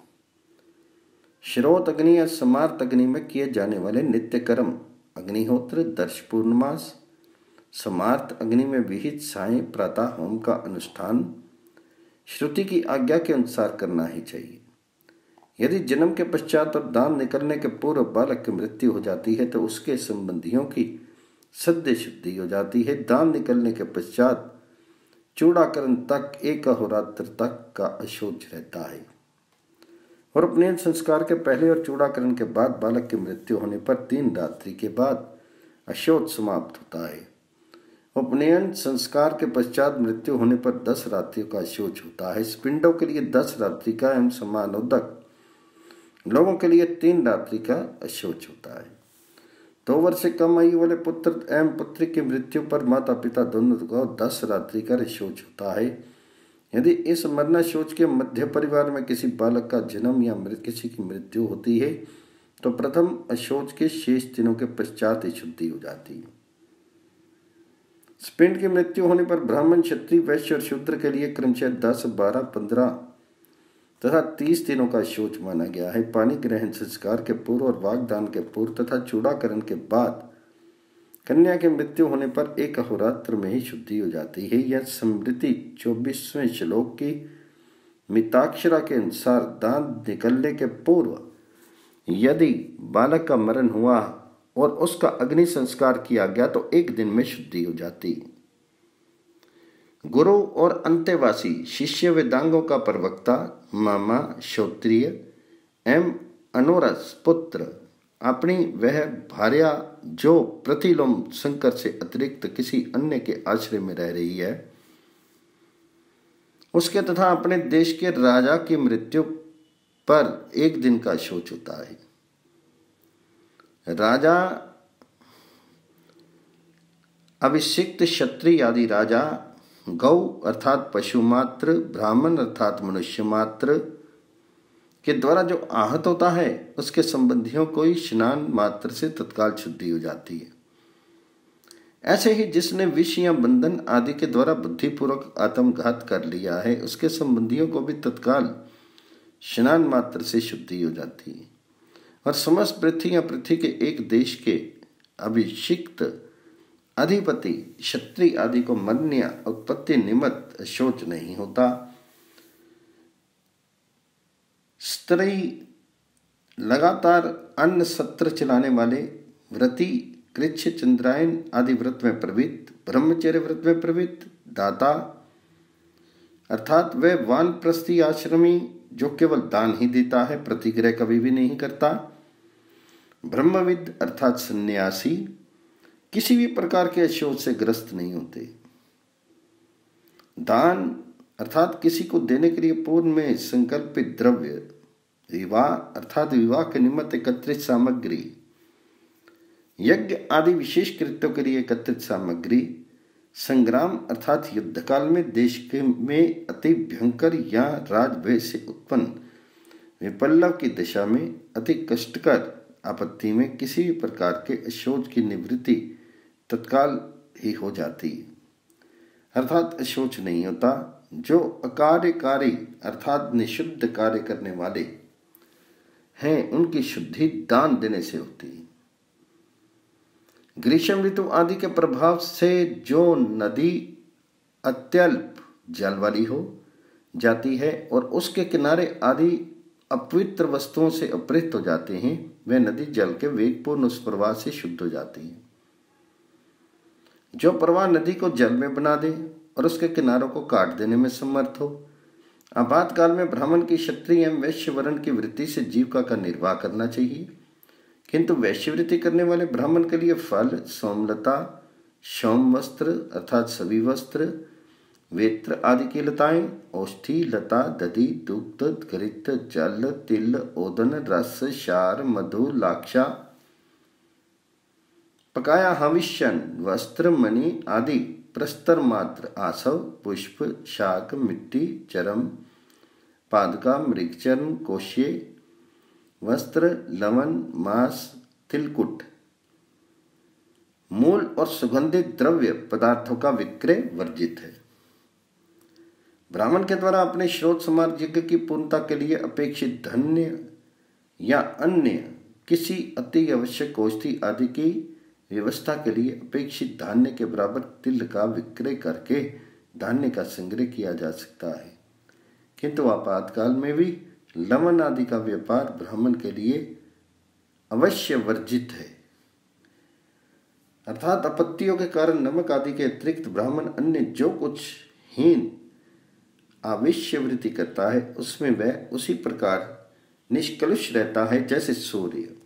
Speaker 1: श्रोत अग्नि या समार्त अग्नि में किए जाने वाले नित्य कर्म अग्निहोत्र, दर्श पूर्णमास, समार्थ अग्नि में विहित सायं प्रातः होम का अनुष्ठान श्रुति की आज्ञा के अनुसार करना ही चाहिए। यदि जन्म के पश्चात और दान निकलने के पूर्व बालक की मृत्यु हो जाती है तो उसके संबंधियों की सद्य शुद्धि हो जाती है। दान निकलने के पश्चात चूड़ाकरण तक एक अहोरात्र तक का अशोच रहता है और उपनयन संस्कार के पहले और चूड़ाकरण के बाद बालक की मृत्यु होने पर 3 रात्रि के बाद अशोच समाप्त होता है। उपनयन संस्कार के पश्चात मृत्यु होने पर 10 रात्रियों का अशोच होता है। पिंडों के लिए 10 रात्रि का एवं समानोदक लोगों के लिए 3 रात्रि का अशोच होता है। 2 वर्ष से कम आयु वाले पुत्र एवं पुत्री की मृत्यु पर माता पिता दोनों को 10 रात्रि का अशोच होता है। यदि इस मरणाशोच के मध्य परिवार में किसी बालक का जन्म या किसी की मृत्यु होती है तो प्रथम अशोच के शेष दिनों के पश्चात ही शुद्धि हो जाती है। पिंड की मृत्यु होने पर ब्राह्मण, क्षत्रिय, वैश्य और शूद्र के लिए क्रमशः 10, 12, 15 तथा 30 दिनों का शोच माना गया है। पानी ग्रहण संस्कार के पूर्व और वागदान के पूर्व तथा चूड़ाकरण के बाद कन्या की मृत्यु होने पर एक अहोरात्र में ही शुद्धि हो जाती है। यह स्मृति 24वें श्लोक की मिताक्षरा के अनुसार दान निकलने के पूर्व यदि बालक का मरण हुआ और उसका अग्नि संस्कार किया गया तो 1 दिन में शुद्धि हो जाती। गुरु और अंत्यवासी शिष्य वेदांगों का प्रवक्ता, मामा, क्षत्रिय एवं अनोरस पुत्र अपनी वह भार्या जो प्रतिलोम शंकर से अतिरिक्त किसी अन्य के आश्रय में रह रही है उसके तथा अपने देश के राजा की मृत्यु पर 1 दिन का शोच होता है। राजा, अभिषिक्त क्षत्रिय आदि राजा, गौ अर्थात पशु मात्र, ब्राह्मण अर्थात मनुष्य मात्र के द्वारा जो आहत होता है उसके संबंधियों को ही स्नान मात्र से तत्काल शुद्धि हो जाती है। ऐसे ही जिसने विष या बंधन आदि के द्वारा बुद्धिपूर्वक आत्मघात कर लिया है उसके संबंधियों को भी तत्काल स्नान मात्र से शुद्धि हो जाती है। और समस्त पृथ्वी या पृथ्वी के एक देश के अभिषिक्त अधिपति क्षत्रिय आदि को मरण या उत्पत्ति निमित्त शोच नहीं होता। स्त्री लगातार अन्न सत्र चलाने वाले, व्रती, कृच्छ, चंद्रायन आदि व्रत में प्रवृत्त, ब्रह्मचर्य व्रत में प्रवृत्त, दाता अर्थात वह वानप्रस्थी आश्रमी जो केवल दान ही देता है, प्रतिग्रह कभी भी नहीं करता, ब्रह्मविद अर्थात सन्यासी किसी भी प्रकार के अशोच से ग्रस्त नहीं होते। दान अर्थात किसी को देने के लिए पूर्व में संकल्पित द्रव्य, विवाह अर्थात विवाह के निमित्त एकत्रित सामग्री, यज्ञ आदि विशेष कृत्यों के लिए एकत्रित सामग्री, संग्राम अर्थात युद्ध काल में देश के में अति भयंकर या राजभय से उत्पन्न विपल्लव की दशा में अति कष्टकर आपत्ति में किसी भी प्रकार के अशोच की निवृत्ति तत्काल ही हो जाती है। अर्थात अशोच नहीं होता। जो अकार्यकारी अर्थात निषिद्ध कार्य करने वाले हैं उनकी शुद्धि दान देने से होती है। ग्रीष्म ऋतु आदि के प्रभाव से जो नदी अत्यल्प जल वाली हो जाती है और उसके किनारे आदि अपवित्र वस्तुओं से अपहृत हो जाते हैं, वह नदी जल के वेगपूर्ण उस प्रवाह से शुद्ध हो जाती है। जो प्रवाह नदी को जल में बना दे और उसके किनारों को काट देने में समर्थ हो। आपातकाल में ब्राह्मण की, क्षत्रिय एवं वैश्य वर्ण की वृत्ति से जीविका का निर्वाह करना चाहिए, किंतु वैश्यवृत्ति करने वाले ब्राह्मण के लिए फल, सोमलता, सोम वस्त्र अर्थात सभी वस्त्र, वेत्र आदि की लताएं, औष्ठी, लता, दधि, दुग्ध, घृत, जल, तिल, ओदन, रस, शार, मधु, लाक्षा, पकाया हविष्यन, वस्त्र, मणि आदि प्रस्तर मात्र, आसव, पुष्प, शाक, मिट्टी, चरम, पादका, मृगचर्म, कोश्ये, वस्त्र, लवण, मांस, तिलकुट, मूल और सुगंधित द्रव्य पदार्थों का विक्रय वर्जित है। ब्राह्मण के द्वारा अपने श्रोत समार्थ यज्ञ की पूर्णता के लिए अपेक्षित धन्य या अन्य किसी अति आवश्यक औषधि आदि की व्यवस्था के लिए अपेक्षित धान्य के बराबर तिल का विक्रय करके धान्य का संग्रह किया जा सकता है, किंतु आपातकाल में भी लवण आदि का व्यापार ब्राह्मण के लिए अवश्य वर्जित है। अर्थात आपत्तियों के कारण नमक आदि के अतिरिक्त ब्राह्मण अन्य जो कुछ हीन आवेश्यवृत्ति करता है उसमें वह उसी प्रकार निष्कलुष रहता है जैसे सूर्य।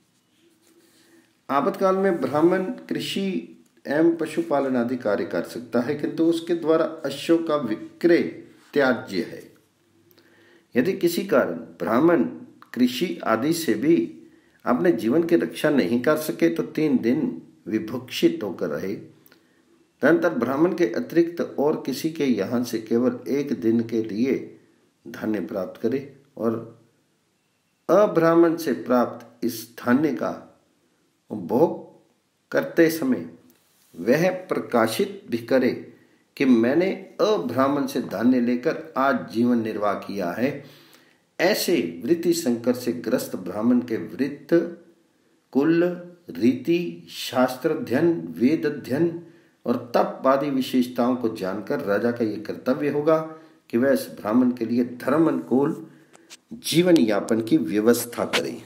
Speaker 1: आपातकाल में ब्राह्मण कृषि एवं पशुपालन आदि कार्य कर सकता है, किंतु उसके द्वारा अश्वों का विक्रय त्याज्य है। यदि किसी कारण ब्राह्मण कृषि आदि से भी अपने जीवन की रक्षा नहीं कर सके तो 3 दिन विभुक्षित होकर रहे, तदनंतर ब्राह्मण के अतिरिक्त और किसी के यहाँ से केवल 1 दिन के लिए धान्य प्राप्त करे और अब्राह्मण से प्राप्त इस धान्य का उपभोग करते समय वह प्रकाशित भी करे कि मैंने अब्राह्मण से धान्य लेकर आज जीवन निर्वाह किया है। ऐसे वृत्ति संकट से ग्रस्त ब्राह्मण के वृत्त, कुल, रीति, शास्त्र अध्ययन, वेद अध्ययन और तप आदि विशेषताओं को जानकर राजा का यह कर्तव्य होगा कि वह इस ब्राह्मण के लिए धर्म अनुकूल जीवन यापन की व्यवस्था करे।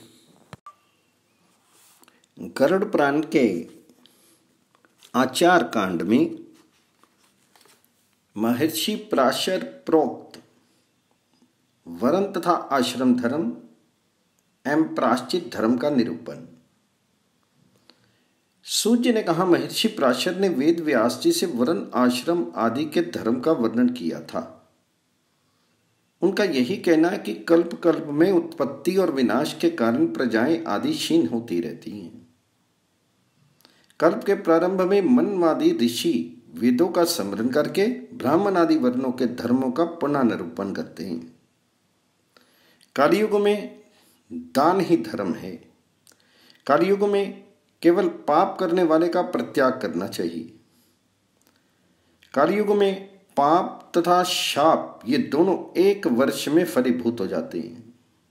Speaker 1: गरुड़ पुराण के आचार कांड में महर्षि पराशर प्रोक्त वरण तथा आश्रम धर्म एवं प्रायश्चित धर्म का निरूपण। सूर्य ने कहा, महर्षि पराशर ने वेद व्यास जी से वरण, आश्रम आदि के धर्म का वर्णन किया था। उनका यही कहना है कि कल्प कल्प में उत्पत्ति और विनाश के कारण प्रजाएं आदि क्षीण होती रहती हैं। कल्प के प्रारंभ में मनवादी ऋषि वेदों का स्मरण करके ब्राह्मण आदि वर्णों के धर्मों का पुनर्निरूपण करते हैं। कलयुग में दान ही धर्म है। कलयुग में केवल पाप करने वाले का परित्याग करना चाहिए। कलयुग में पाप तथा शाप ये दोनों 1 वर्ष में फलीभूत हो जाते हैं।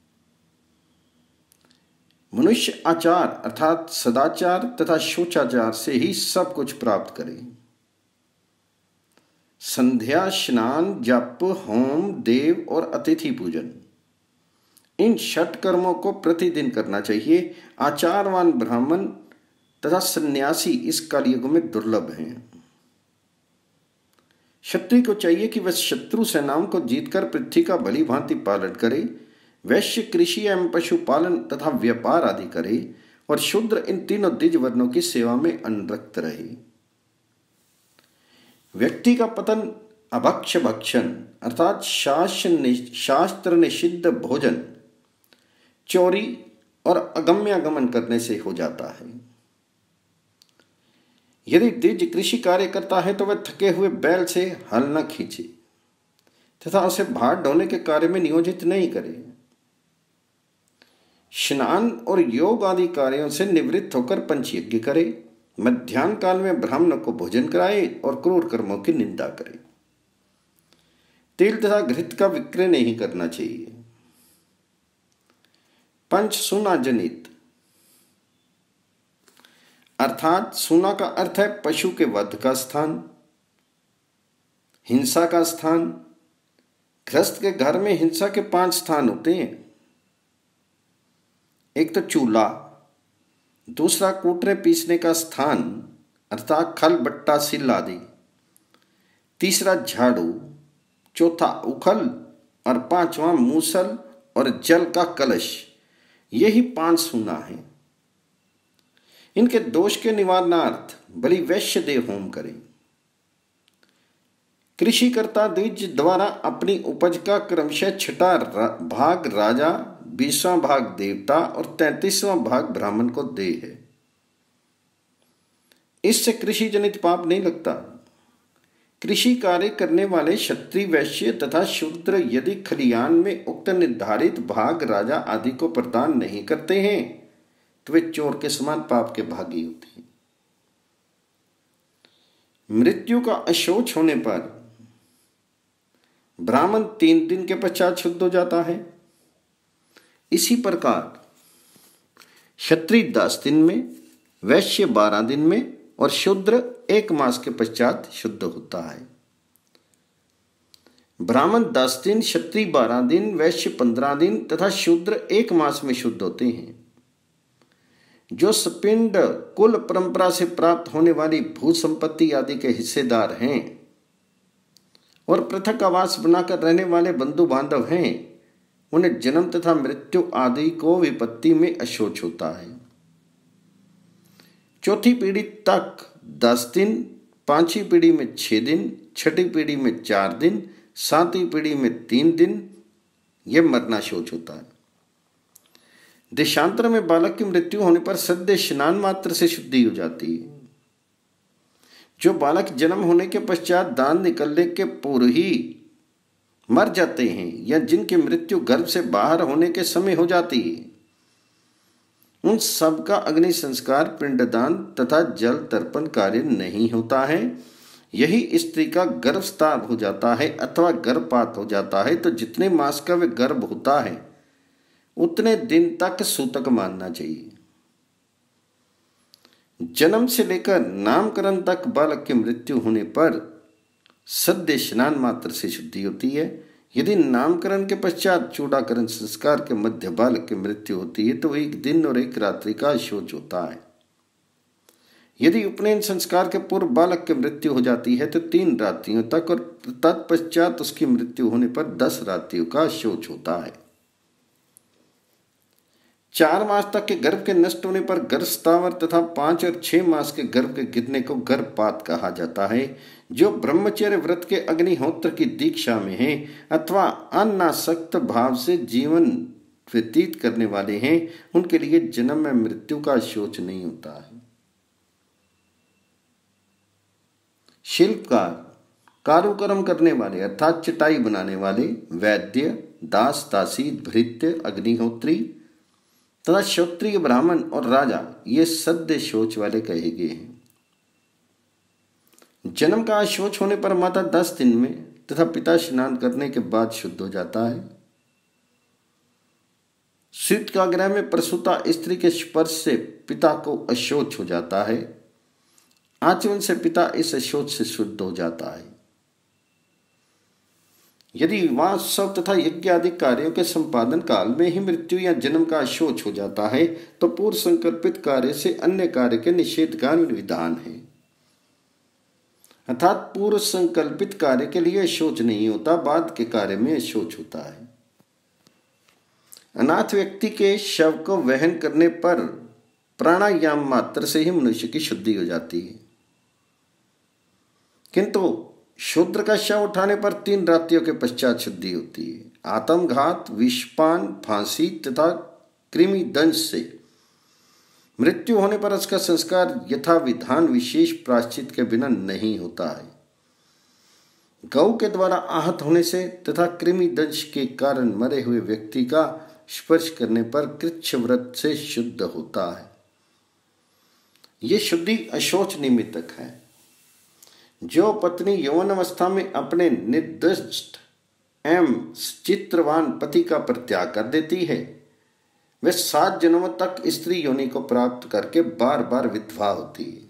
Speaker 1: मनुष्य आचार अर्थात सदाचार तथा शोचाचार से ही सब कुछ प्राप्त करे। संध्या, स्नान, जप, होम, देव और अतिथि पूजन, इन 6 कर्मों को प्रतिदिन करना चाहिए। आचारवान ब्राह्मण तथा सन्यासी इस कलयुग में दुर्लभ हैं। क्षत्रिय को चाहिए कि वह शत्रु सेनाओं को जीतकर पृथ्वी का भली भांति पालन करे, वैश्य कृषि एवं पशुपालन तथा व्यापार आदि करे और शूद्र इन तीनों द्विज वर्णों की सेवा में अनुरक्त रहे। व्यक्ति का पतन अभक्ष भक्षण अर्थात शास्त्र निषिद्ध भोजन, चोरी और अगम्यागमन करने से हो जाता है। यदि द्विज कृषि कार्य करता है तो वह थके हुए बैल से हल न खींचे तथा उसे भार ढोने के कार्य में नियोजित नहीं करे। स्नान और योग आदि कार्यों से निवृत्त होकर पंचयज्ञ करे। मध्याह्न काल में ब्राह्मणों को भोजन कराए और क्रूर कर्मों की निंदा करे। तिल तथा घृत का विक्रय नहीं करना चाहिए। पंच सूना जनित अर्थात सूना का अर्थ है पशु के वध का स्थान, हिंसा का स्थान। गृहस्थ के घर में हिंसा के 5 स्थान होते हैं। एक तो चूल्हा, दूसरा कूटने पीसने का स्थान अर्थात खल, बट्टा, सिल आदि, तीसरा झाड़ू, चौथा उखल और 5वां मूसल और जल का कलश। यही 5 सूना है। इनके दोष के निवारणार्थ बलि वैश्य देव होम करें। कृषिकर्ता द्विज द्वारा अपनी उपज का क्रमशः 6वां भाग राजा, 20वां भाग देवता और 33वां भाग ब्राह्मण को दे है। इससे कृषि जनित पाप नहीं लगता। कृषि कार्य करने वाले क्षत्रिय, वैश्य तथा शूद्र यदि खलियान में उक्त निर्धारित भाग राजा आदि को प्रदान नहीं करते हैं तो वे चोर के समान पाप के भागी होते हैं। मृत्यु का अशोच होने पर ब्राह्मण 3 दिन के पश्चात शुद्ध हो जाता है। इसी प्रकार क्षत्रिय 10 दिन में, वैश्य 12 दिन में और शूद्र 1 मास के पश्चात शुद्ध होता है। ब्राह्मण 10 दिन, क्षत्रिय 12 दिन, वैश्य 15 दिन तथा शूद्र 1 मास में शुद्ध होते हैं। जो सपिंड कुल परंपरा से प्राप्त होने वाली भू संपत्ति आदि के हिस्सेदार हैं और पृथक आवास बनाकर रहने वाले बंधु बांधव हैं, उन्हें जन्म तथा मृत्यु आदि को विपत्ति में अशोच होता है। चौथी पीढ़ी तक 10 दिन, 5वीं पीढ़ी में 6 दिन, 6ठी पीढ़ी में 4 दिन, 7वीं पीढ़ी में 3 दिन यह मरना शोच होता है। देशांतर में बालक की मृत्यु होने पर सद्य स्नान मात्र से शुद्धि हो जाती है। जो बालक जन्म होने के पश्चात दांत निकलने के पूर्व ही मर जाते हैं या जिनकी मृत्यु गर्भ से बाहर होने के समय हो जाती है, उन सब का अग्नि संस्कार, पिंडदान तथा जल तर्पण कार्य नहीं होता है। यही स्त्री का गर्भस्राव हो जाता है अथवा गर्भपात हो जाता है तो जितने मास का वे गर्भ होता है उतने दिन तक सूतक मानना चाहिए। जन्म से लेकर नामकरण तक बालक की मृत्यु होने पर सद्य स्नान मात्र से शुद्धि होती है। यदि नामकरण के पश्चात चूड़ाकरण संस्कार के मध्य बालक की मृत्यु होती है तो 1 दिन और 1 रात्रि का शोच होता है। यदि उपनयन संस्कार के पूर्व बालक की मृत्यु हो जाती है तो 3 रात्रियों तक और तत्पश्चात उसकी मृत्यु होने पर 10 रात्रियों का शोच होता है। 4 मास तक के गर्भ के नष्ट होने पर गर्भस्रावर तथा 5 और 6 मास के गर्भ के गिरने को गर्भपात कहा जाता है। जो ब्रह्मचर्य व्रत के अग्निहोत्र की दीक्षा में हैं अथवा अनासक्त भाव से जीवन व्यतीत करने वाले हैं, उनके लिए जन्म में मृत्यु का शोच नहीं होता है। शिल्पकार, कारुकर्म करने वाले अर्थात चटाई बनाने वाले, वैद्य, दास दासी, भृत्य, अग्निहोत्री तथा क्षत्रिय, ब्राह्मण और राजा ये सद्य शोच वाले कहे गए हैं। जन्म का शोच होने पर माता 10 दिन में तथा पिता स्नान करने के बाद शुद्ध हो जाता है। शीतकाग्रह में प्रसूता स्त्री के स्पर्श से पिता को अशोच हो जाता है। आचमन से पिता इस अशोच से शुद्ध हो जाता है। यदि विवाह, उत्सव तथा यज्ञ आदि कार्यों के संपादन काल में ही मृत्यु या जन्म का शोच हो जाता है तो पूर्व संकल्पित कार्य से अन्य कार्य के निषेध का विधान है। अर्थात पूर्व संकल्पित कार्य के लिए शोच नहीं होता, बाद के कार्य में शोच होता है। अनाथ व्यक्ति के शव को वहन करने पर प्राणायाम मात्र से ही मनुष्य की शुद्धि हो जाती है, किंतु शूद्र का शव उठाने पर 3 रात्रियों के पश्चात शुद्धि होती है। आत्मघात, विषपान, फांसी तथा कृमि दंश से मृत्यु होने पर उसका संस्कार यथा विधान विशेष प्रायश्चित के बिना नहीं होता है। गौ के द्वारा आहत होने से तथा कृमि दंश के कारण मरे हुए व्यक्ति का स्पर्श करने पर कृच्छ व्रत से शुद्ध होता है। ये शुद्धि अशोच निमित्तक है। जो पत्नी यौवन अवस्था में अपने निर्दिष्ट एवं चित्रवान पति का परित्याग कर देती है, वह 7 जन्मों तक स्त्री योनि को प्राप्त करके बार बार विधवा होती है।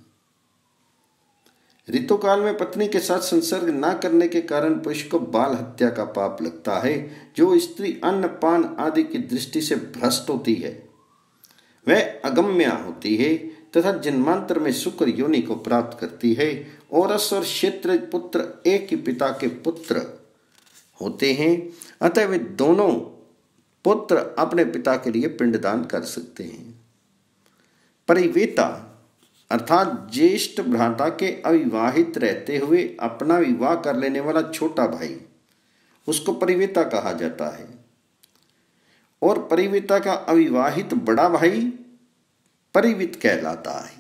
Speaker 1: ऋतुकाल में पत्नी के साथ संसर्ग न करने के कारण पुरुष को बाल हत्या का पाप लगता है। जो स्त्री अन्न पान आदि की दृष्टि से भ्रष्ट होती है वह अगम्या होती है तथा जन्मांतर में शुक्र योनि को प्राप्त करती है। औरस और क्षेत्र पुत्र एक ही पिता के पुत्र होते हैं, अतः वे दोनों पुत्र अपने पिता के लिए पिंडदान कर सकते हैं। परिवेता अर्थात ज्येष्ठ भ्राता के अविवाहित रहते हुए अपना विवाह कर लेने वाला छोटा भाई, उसको परिवेता कहा जाता है। और परिवेता का अविवाहित बड़ा भाई परिवित कहलाता है।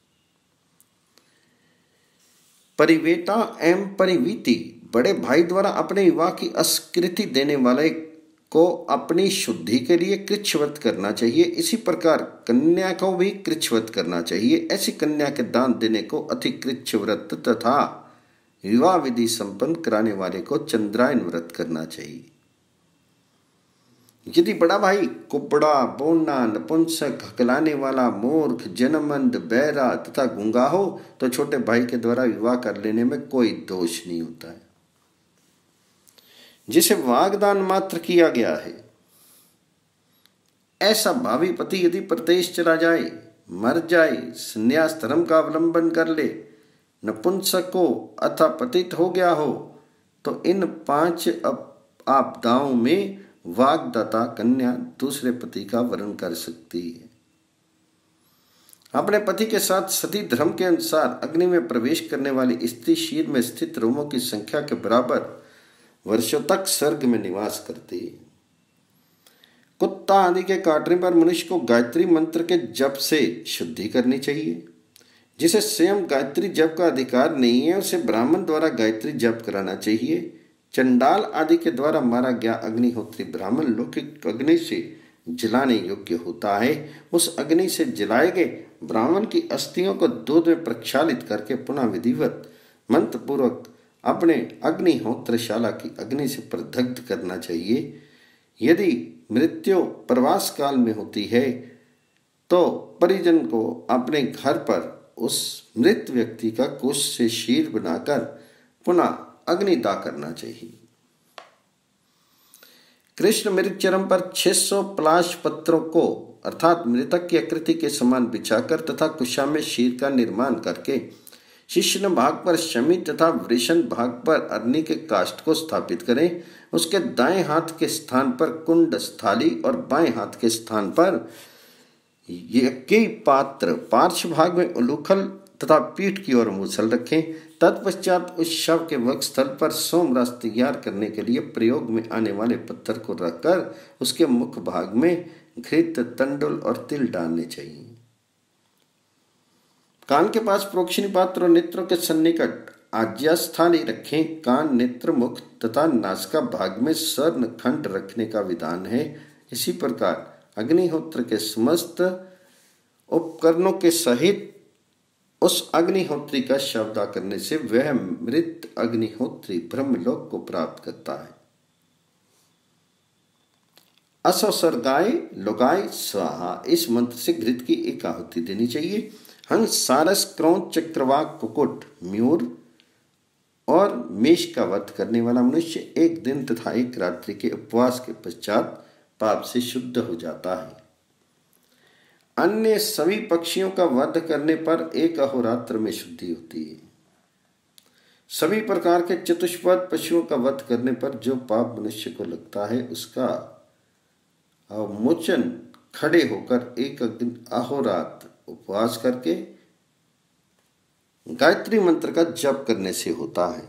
Speaker 1: परिवेता एवं परिवीति बड़े भाई द्वारा अपने विवाह की अस्वीकृति देने वाले को अपनी शुद्धि के लिए कृच्छ्वत करना चाहिए। इसी प्रकार कन्या को भी कृच्छ्वत करना चाहिए। ऐसी कन्या के दान देने को अति कृच्छ्व्रत तथा विवाह विधि संपन्न कराने वाले को चंद्रायन व्रत करना चाहिए। यदि बड़ा भाई कुबड़ा, बोना, नपुंसक, हकलाने वाला, मूर्ख, जनमंद, बहरा तथा गूंगा हो तो छोटे भाई के द्वारा विवाह कर लेने में कोई दोष नहीं होता है। जिसे वागदान मात्र किया गया है, ऐसा भावी पति यदि परदेश चला जाए, मर जाए, संन्यास धर्म का अवलंबन कर ले, नपुंसक हो अथवा पतित हो गया हो, तो इन 5 आपदाओं में वाग्दाता कन्या दूसरे पति का वरण कर सकती है। अपने पति के साथ सती धर्म के अनुसार अग्नि में प्रवेश करने वाली स्त्री शीर में स्थित रोमों की संख्या के बराबर वर्षों तक स्वर्ग में निवास करती है। कुत्ता आदि के काटने पर मनुष्य को गायत्री मंत्र के जप से शुद्धि करनी चाहिए। जिसे स्वयं गायत्री जप का अधिकार नहीं है, उसे ब्राह्मण द्वारा गायत्री जप कराना चाहिए। चंडाल आदि के द्वारा मारा गया अग्निहोत्री ब्राह्मण लौकिक अग्नि से जलाने योग्य होता है। उस अग्नि से जलाए गए ब्राह्मण की अस्थियों को दूध में प्रक्षालित करके पुनः विधिवत मंत्र पूर्वक अपने अग्निहोत्रशाला की अग्नि से प्रदग्ध करना चाहिए। यदि मृत्यु प्रवास काल में होती है तो परिजन को अपने घर पर उस मृत व्यक्ति का कुश से शीर बनाकर पुनः अग्निदाह करना चाहिए। कृष्ण मृतचरम पर 600 पलाश पत्रों को अर्थात मृतक की आकृति के समान बिछाकर तथा कुशा में शीर का निर्माण करके शिश्न भाग पर शमी तथा वृषण भाग पर अग्नि के काष्ठ को स्थापित करें। उसके दाएं हाथ के स्थान पर कुंड स्थाली और बाएं हाथ के स्थान पर यज्ञ पात्र, पार्श्व भाग में उलूखल तथा पीठ की ओर मूसल रखें। तत्पश्चात उस शव के वक्षस्थल पर सोमरस तैयार करने के लिए प्रयोग में आने वाले पत्थर को रखकर उसके मुख भाग में घृत, तंडुल और तिल डालने चाहिए। कान के पास प्रोक्षणी पात्र और नेत्रों के सन्निकट आज्यास्थाली रखें। कान, नेत्र, मुख तथा नासिका भाग में स्वर्ण खंड रखने का विधान है। इसी प्रकार अग्निहोत्र के समस्त उपकरणों के सहित उस अग्निहोत्री का शवदाह करने से वह मृत अग्निहोत्री ब्रह्मलोक को प्राप्त करता है। असोसर्गाय लोगाय स्वाहा, इस मंत्र से घृत की एक आहुति देनी चाहिए। हंस, सारस, क्रौंच, चक्रवाक, कुकुट, म्यूर और मेष का वध करने वाला मनुष्य 1 दिन तथा 1 रात्रि के उपवास के पश्चात पाप से शुद्ध हो जाता है। अन्य सभी पक्षियों का वध करने पर 1 अहोरात्र में शुद्धि होती है। सभी प्रकार के चतुष्पद पशुओं का वध करने पर जो पाप मनुष्य को लगता है उसका अवमोचन खड़े होकर 1 दिन अहोरात्र उपवास करके गायत्री मंत्र का जप करने से होता है।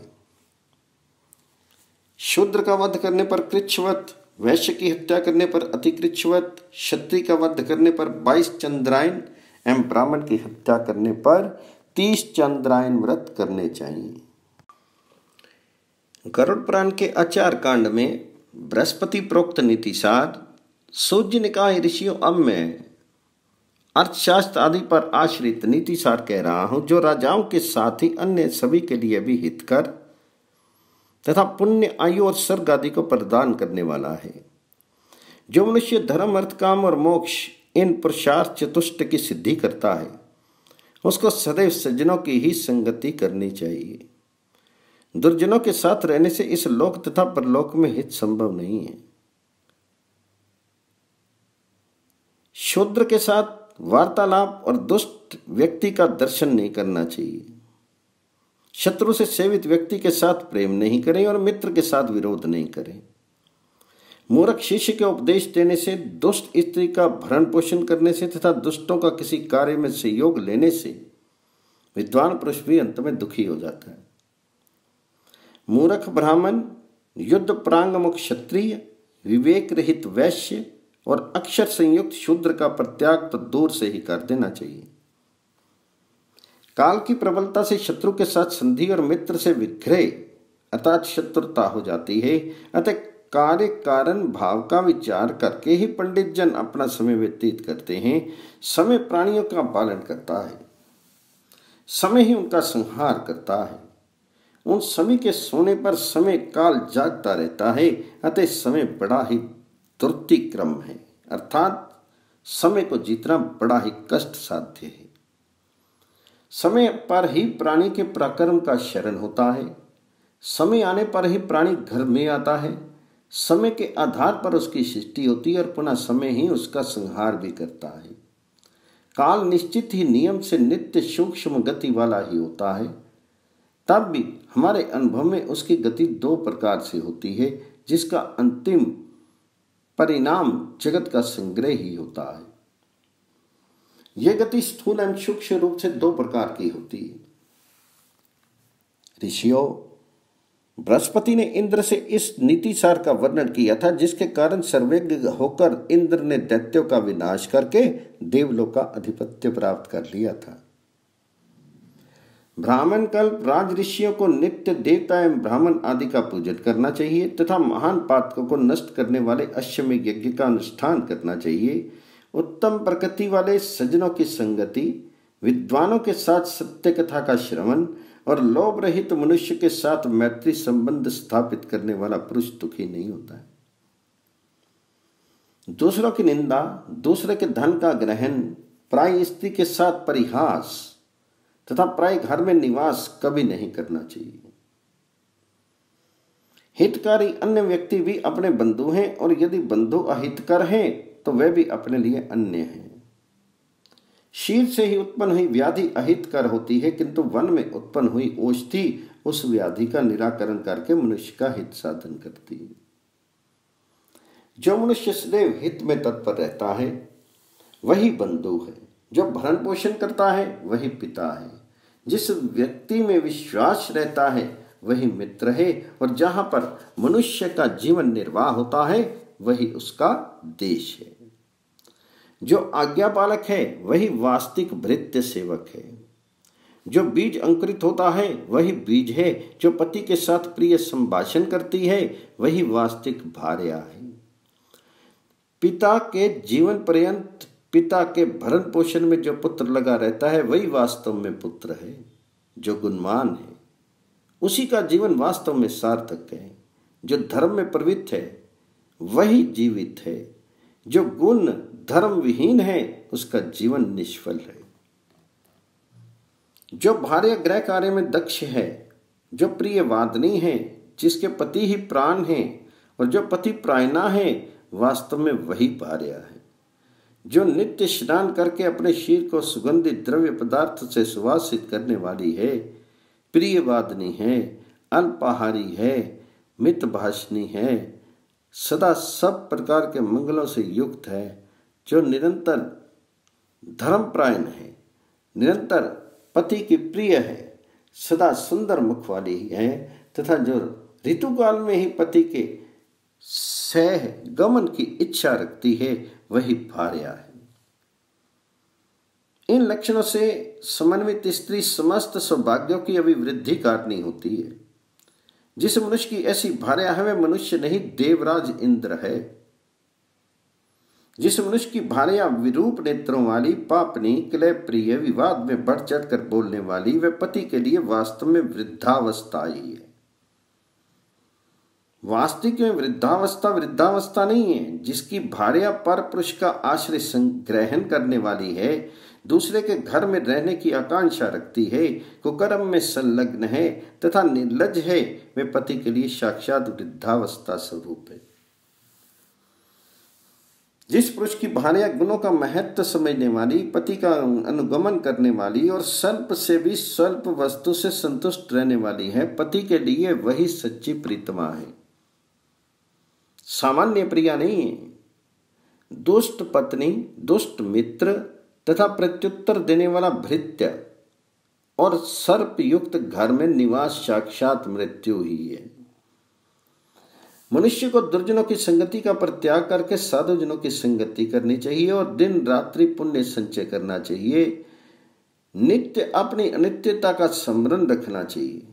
Speaker 1: शूद्र का वध करने पर कृच्छ्वत, वैश्य की हत्या करने पर अतिकृच्छ्वत, क्षत्रिय का वध करने पर 22 चंद्रायन एवं ब्राह्मण की हत्या करने पर 30 चंद्रायन व्रत करने चाहिए। गरुड़ पुराण के आचार कांड में बृहस्पति प्रोक्त नीतिसार सूर्य निकाय ऋषियों अब में अर्थशास्त्र आदि पर आश्रित नीतिसार कह रहा हूं, जो राजाओं के साथ ही अन्य सभी के लिए भी हितकर तथा पुण्य, आयु और स्वर्ग आदि को प्रदान करने वाला है। जो मनुष्य धर्म, अर्थ, काम और मोक्ष इन पुरुषार्थ चतुष्ट की सिद्धि करता है उसको सदैव सज्जनों की ही संगति करनी चाहिए। दुर्जनों के साथ रहने से इस लोक तथा परलोक में हित संभव नहीं है। शूद्र के साथ वार्तालाप और दुष्ट व्यक्ति का दर्शन नहीं करना चाहिए। शत्रु से सेवित व्यक्ति के साथ प्रेम नहीं करें और मित्र के साथ विरोध नहीं करें। मूर्ख शिष्य के उपदेश देने से, दुष्ट स्त्री का भरण पोषण करने से तथा दुष्टों का किसी कार्य में सहयोग लेने से विद्वान पुरुष भी अंत में दुखी हो जाता है। मूर्ख ब्राह्मण, युद्ध प्रांगमुख क्षत्रिय, विवेक रहित वैश्य और अक्षर संयुक्त शूद्र का परित्याग तो दूर से ही कर देना चाहिए। काल की प्रबलता से शत्रु के साथ संधि और मित्र से विग्रह अर्थात शत्रुता हो जाती है। अतः कार्य कारण भाव का विचार करके ही पंडित जन अपना समय व्यतीत करते हैं। समय प्राणियों का पालन करता है, समय ही उनका संहार करता है। उन सभी के सोने पर समय काल जागता रहता है। अतः समय बड़ा ही त्रुटि क्रम है, अर्थात समय को जीतना बड़ा ही कष्ट साध्य है। समय पर ही प्राणी के पराक्रम का शरण होता है, समय आने पर ही प्राणी घर में आता है, समय के आधार पर उसकी सृष्टि होती है और पुनः समय ही उसका संहार भी करता है। काल निश्चित ही नियम से नित्य सूक्ष्म गति वाला ही होता है, तब भी हमारे अनुभव में उसकी गति दो प्रकार से होती है, जिसका अंतिम परिणाम जगत का संग्रह ही होता है। यह गति स्थूल एवं सूक्ष्म रूप से दो प्रकार की होती है। ऋषियों, बृहस्पति ने इंद्र से इस नीतिसार का वर्णन किया था, जिसके कारण सर्वज्ञ होकर इंद्र ने दैत्यों का विनाश करके देवलोक का आधिपत्य प्राप्त कर लिया था। ब्राह्मण कल्प राज ऋषियों को नित्य देवता एवं ब्राह्मण आदि का पूजन करना चाहिए तथा महान पातकों को नष्ट करने वाले अश्वमेध यज्ञ का अनुष्ठान करना चाहिए। उत्तम प्रकृति वाले सज्जनों की संगति, विद्वानों के साथ सत्य कथा का श्रवण और लोभ रहित मनुष्य के साथ मैत्री संबंध स्थापित करने वाला पुरुष दुखी नहीं होता है। दूसरों की निंदा, दूसरे के धन का ग्रहण, प्राय स्त्री के साथ परिहास तथा प्राय घर में निवास कभी नहीं करना चाहिए। हितकारी अन्य व्यक्ति भी अपने बंधु हैं और यदि बंधु अहितकर हैं तो वे भी अपने लिए अन्य हैं। शीर से ही उत्पन्न हुई व्याधि अहितकर होती है, किंतु वन में उत्पन्न हुई औषधि उस व्याधि का निराकरण करके मनुष्य का हित साधन करती है। जो मनुष्य सदैव हित में तत्पर रहता है वही बंधु है, जो भरण पोषण करता है वही पिता है, जिस व्यक्ति में विश्वास रहता है वही मित्र है और जहां पर मनुष्य का जीवन निर्वाह होता है वही उसका देश है। जो आज्ञा पालक है वही वास्तविक भृत्य सेवक है। जो बीज अंकुरित होता है वही बीज है। जो पति के साथ प्रिय संभाषण करती है वही वास्तविक भार्या है। पिता के जीवन पर्यंत पिता के भरण पोषण में जो पुत्र लगा रहता है वही वास्तव में पुत्र है। जो गुणवान है उसी का जीवन वास्तव में सार्थक है। जो धर्म में प्रवृत्त है वही जीवित है। जो गुण धर्म विहीन है उसका जीवन निष्फल है। जो भार्या गृह कार्य में दक्ष है, जो प्रियवादिनी है, जिसके पति ही प्राण है और जो पति प्रायना है, वास्तव में वही भार्या है। जो नित्य स्नान करके अपने शरीर को सुगंधित द्रव्य पदार्थ से सुवासित करने वाली है, प्रियवादिनी है, अल्पाहारी है, मितभाषणी है, सदा सब प्रकार के मंगलों से युक्त है, जो निरंतर धर्मपरायण है, निरंतर पति की प्रिय है, सदा सुंदर मुख वाली है तथा जो ऋतुकाल में ही पति के सह गमन की इच्छा रखती है वही भार्या है। इन लक्षणों से समन्वित स्त्री समस्त सौभाग्यों की अभिवृद्धि काटनी होती है। जिस मनुष्य की ऐसी भार्या है वह मनुष्य नहीं देवराज इंद्र है। जिस मनुष्य की भार्या विरूप नेत्रों वाली, पापनी, क्लय प्रिय, विवाद में बढ़ चढ़ कर बोलने वाली, वह पति के लिए वास्तव में वृद्धावस्था ही है। वास्तविक में वृद्धावस्था नहीं है। जिसकी भार्या पर पुरुष का आश्रय ग्रहण करने वाली है, दूसरे के घर में रहने की आकांक्षा रखती है, कुकर्म में संलग्न है तथा निर्लज है, वे पति के लिए साक्षात वृद्धावस्था स्वरूप है। जिस पुरुष की भार्या गुणों का महत्व समझने वाली, पति का अनुगमन करने वाली और स्वल्प से भी स्वल्प वस्तु से संतुष्ट रहने वाली है, पति के लिए वही सच्ची प्रीतमा है, सामान्य प्रिया नहीं है। दुष्ट पत्नी, दुष्ट मित्र तथा प्रत्युत्तर देने वाला भृत्य और सर्प युक्त घर में निवास साक्षात मृत्यु ही है। मनुष्य को दुर्जनों की संगति का परित्याग करके साधुजनों की संगति करनी चाहिए और दिन रात्रि पुण्य संचय करना चाहिए। नित्य अपनी अनित्यता का स्मरण रखना चाहिए।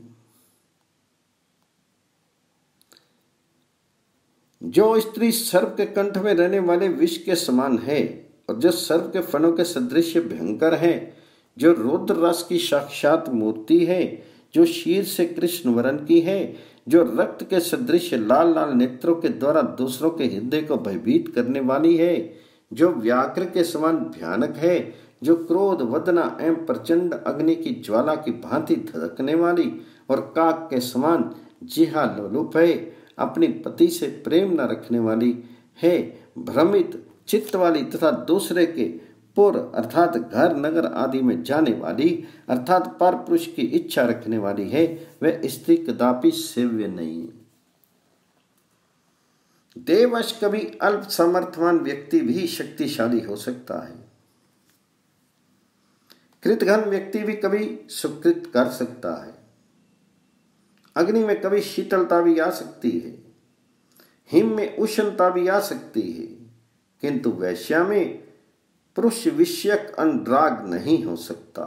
Speaker 1: जो स्त्री सर्प के कंठ में रहने वाले विष के समान है और जो सर्प के फनों के सदृश भयंकर है, जो रौद्र रस की साक्षात मूर्ति है, जो शीर से कृष्ण वर्ण की है, जो रक्त के सदृश लाल लाल नेत्रों के द्वारा दूसरों के हृदय को भयभीत करने वाली है, जो व्याघ्र के समान भयानक है, जो क्रोध वदना एवं प्रचंड अग्नि की ज्वाला की भांति धड़कने वाली और काक के समान जिहा लोलुप है, अपनी पति से प्रेम न रखने वाली है, भ्रमित चित्त वाली तथा दूसरे के पुर अर्थात घर नगर आदि में जाने वाली अर्थात पर पुरुष की इच्छा रखने वाली है, वह स्त्री कदापि सेव्य नहीं। देवश कभी अल्प समर्थवान व्यक्ति भी शक्तिशाली हो सकता है। कृतघ्न व्यक्ति भी कभी सुकृत कर सकता है। अग्नि में कभी शीतलता भी आ सकती है, हिम में उष्णता भी आ सकती है, किंतु वैश्या में पुरुष विषयक अनुराग नहीं हो सकता।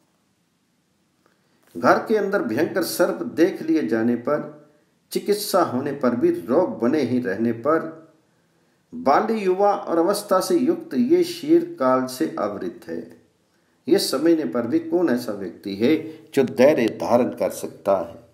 Speaker 1: घर के अंदर भयंकर सर्प देख लिए जाने पर, चिकित्सा होने पर भी रोग बने ही रहने पर, बाली युवा और अवस्था से युक्त ये शीर काल से आवृत है। ये समझने पर भी कौन ऐसा व्यक्ति है जो धैर्य धारण कर सकता है।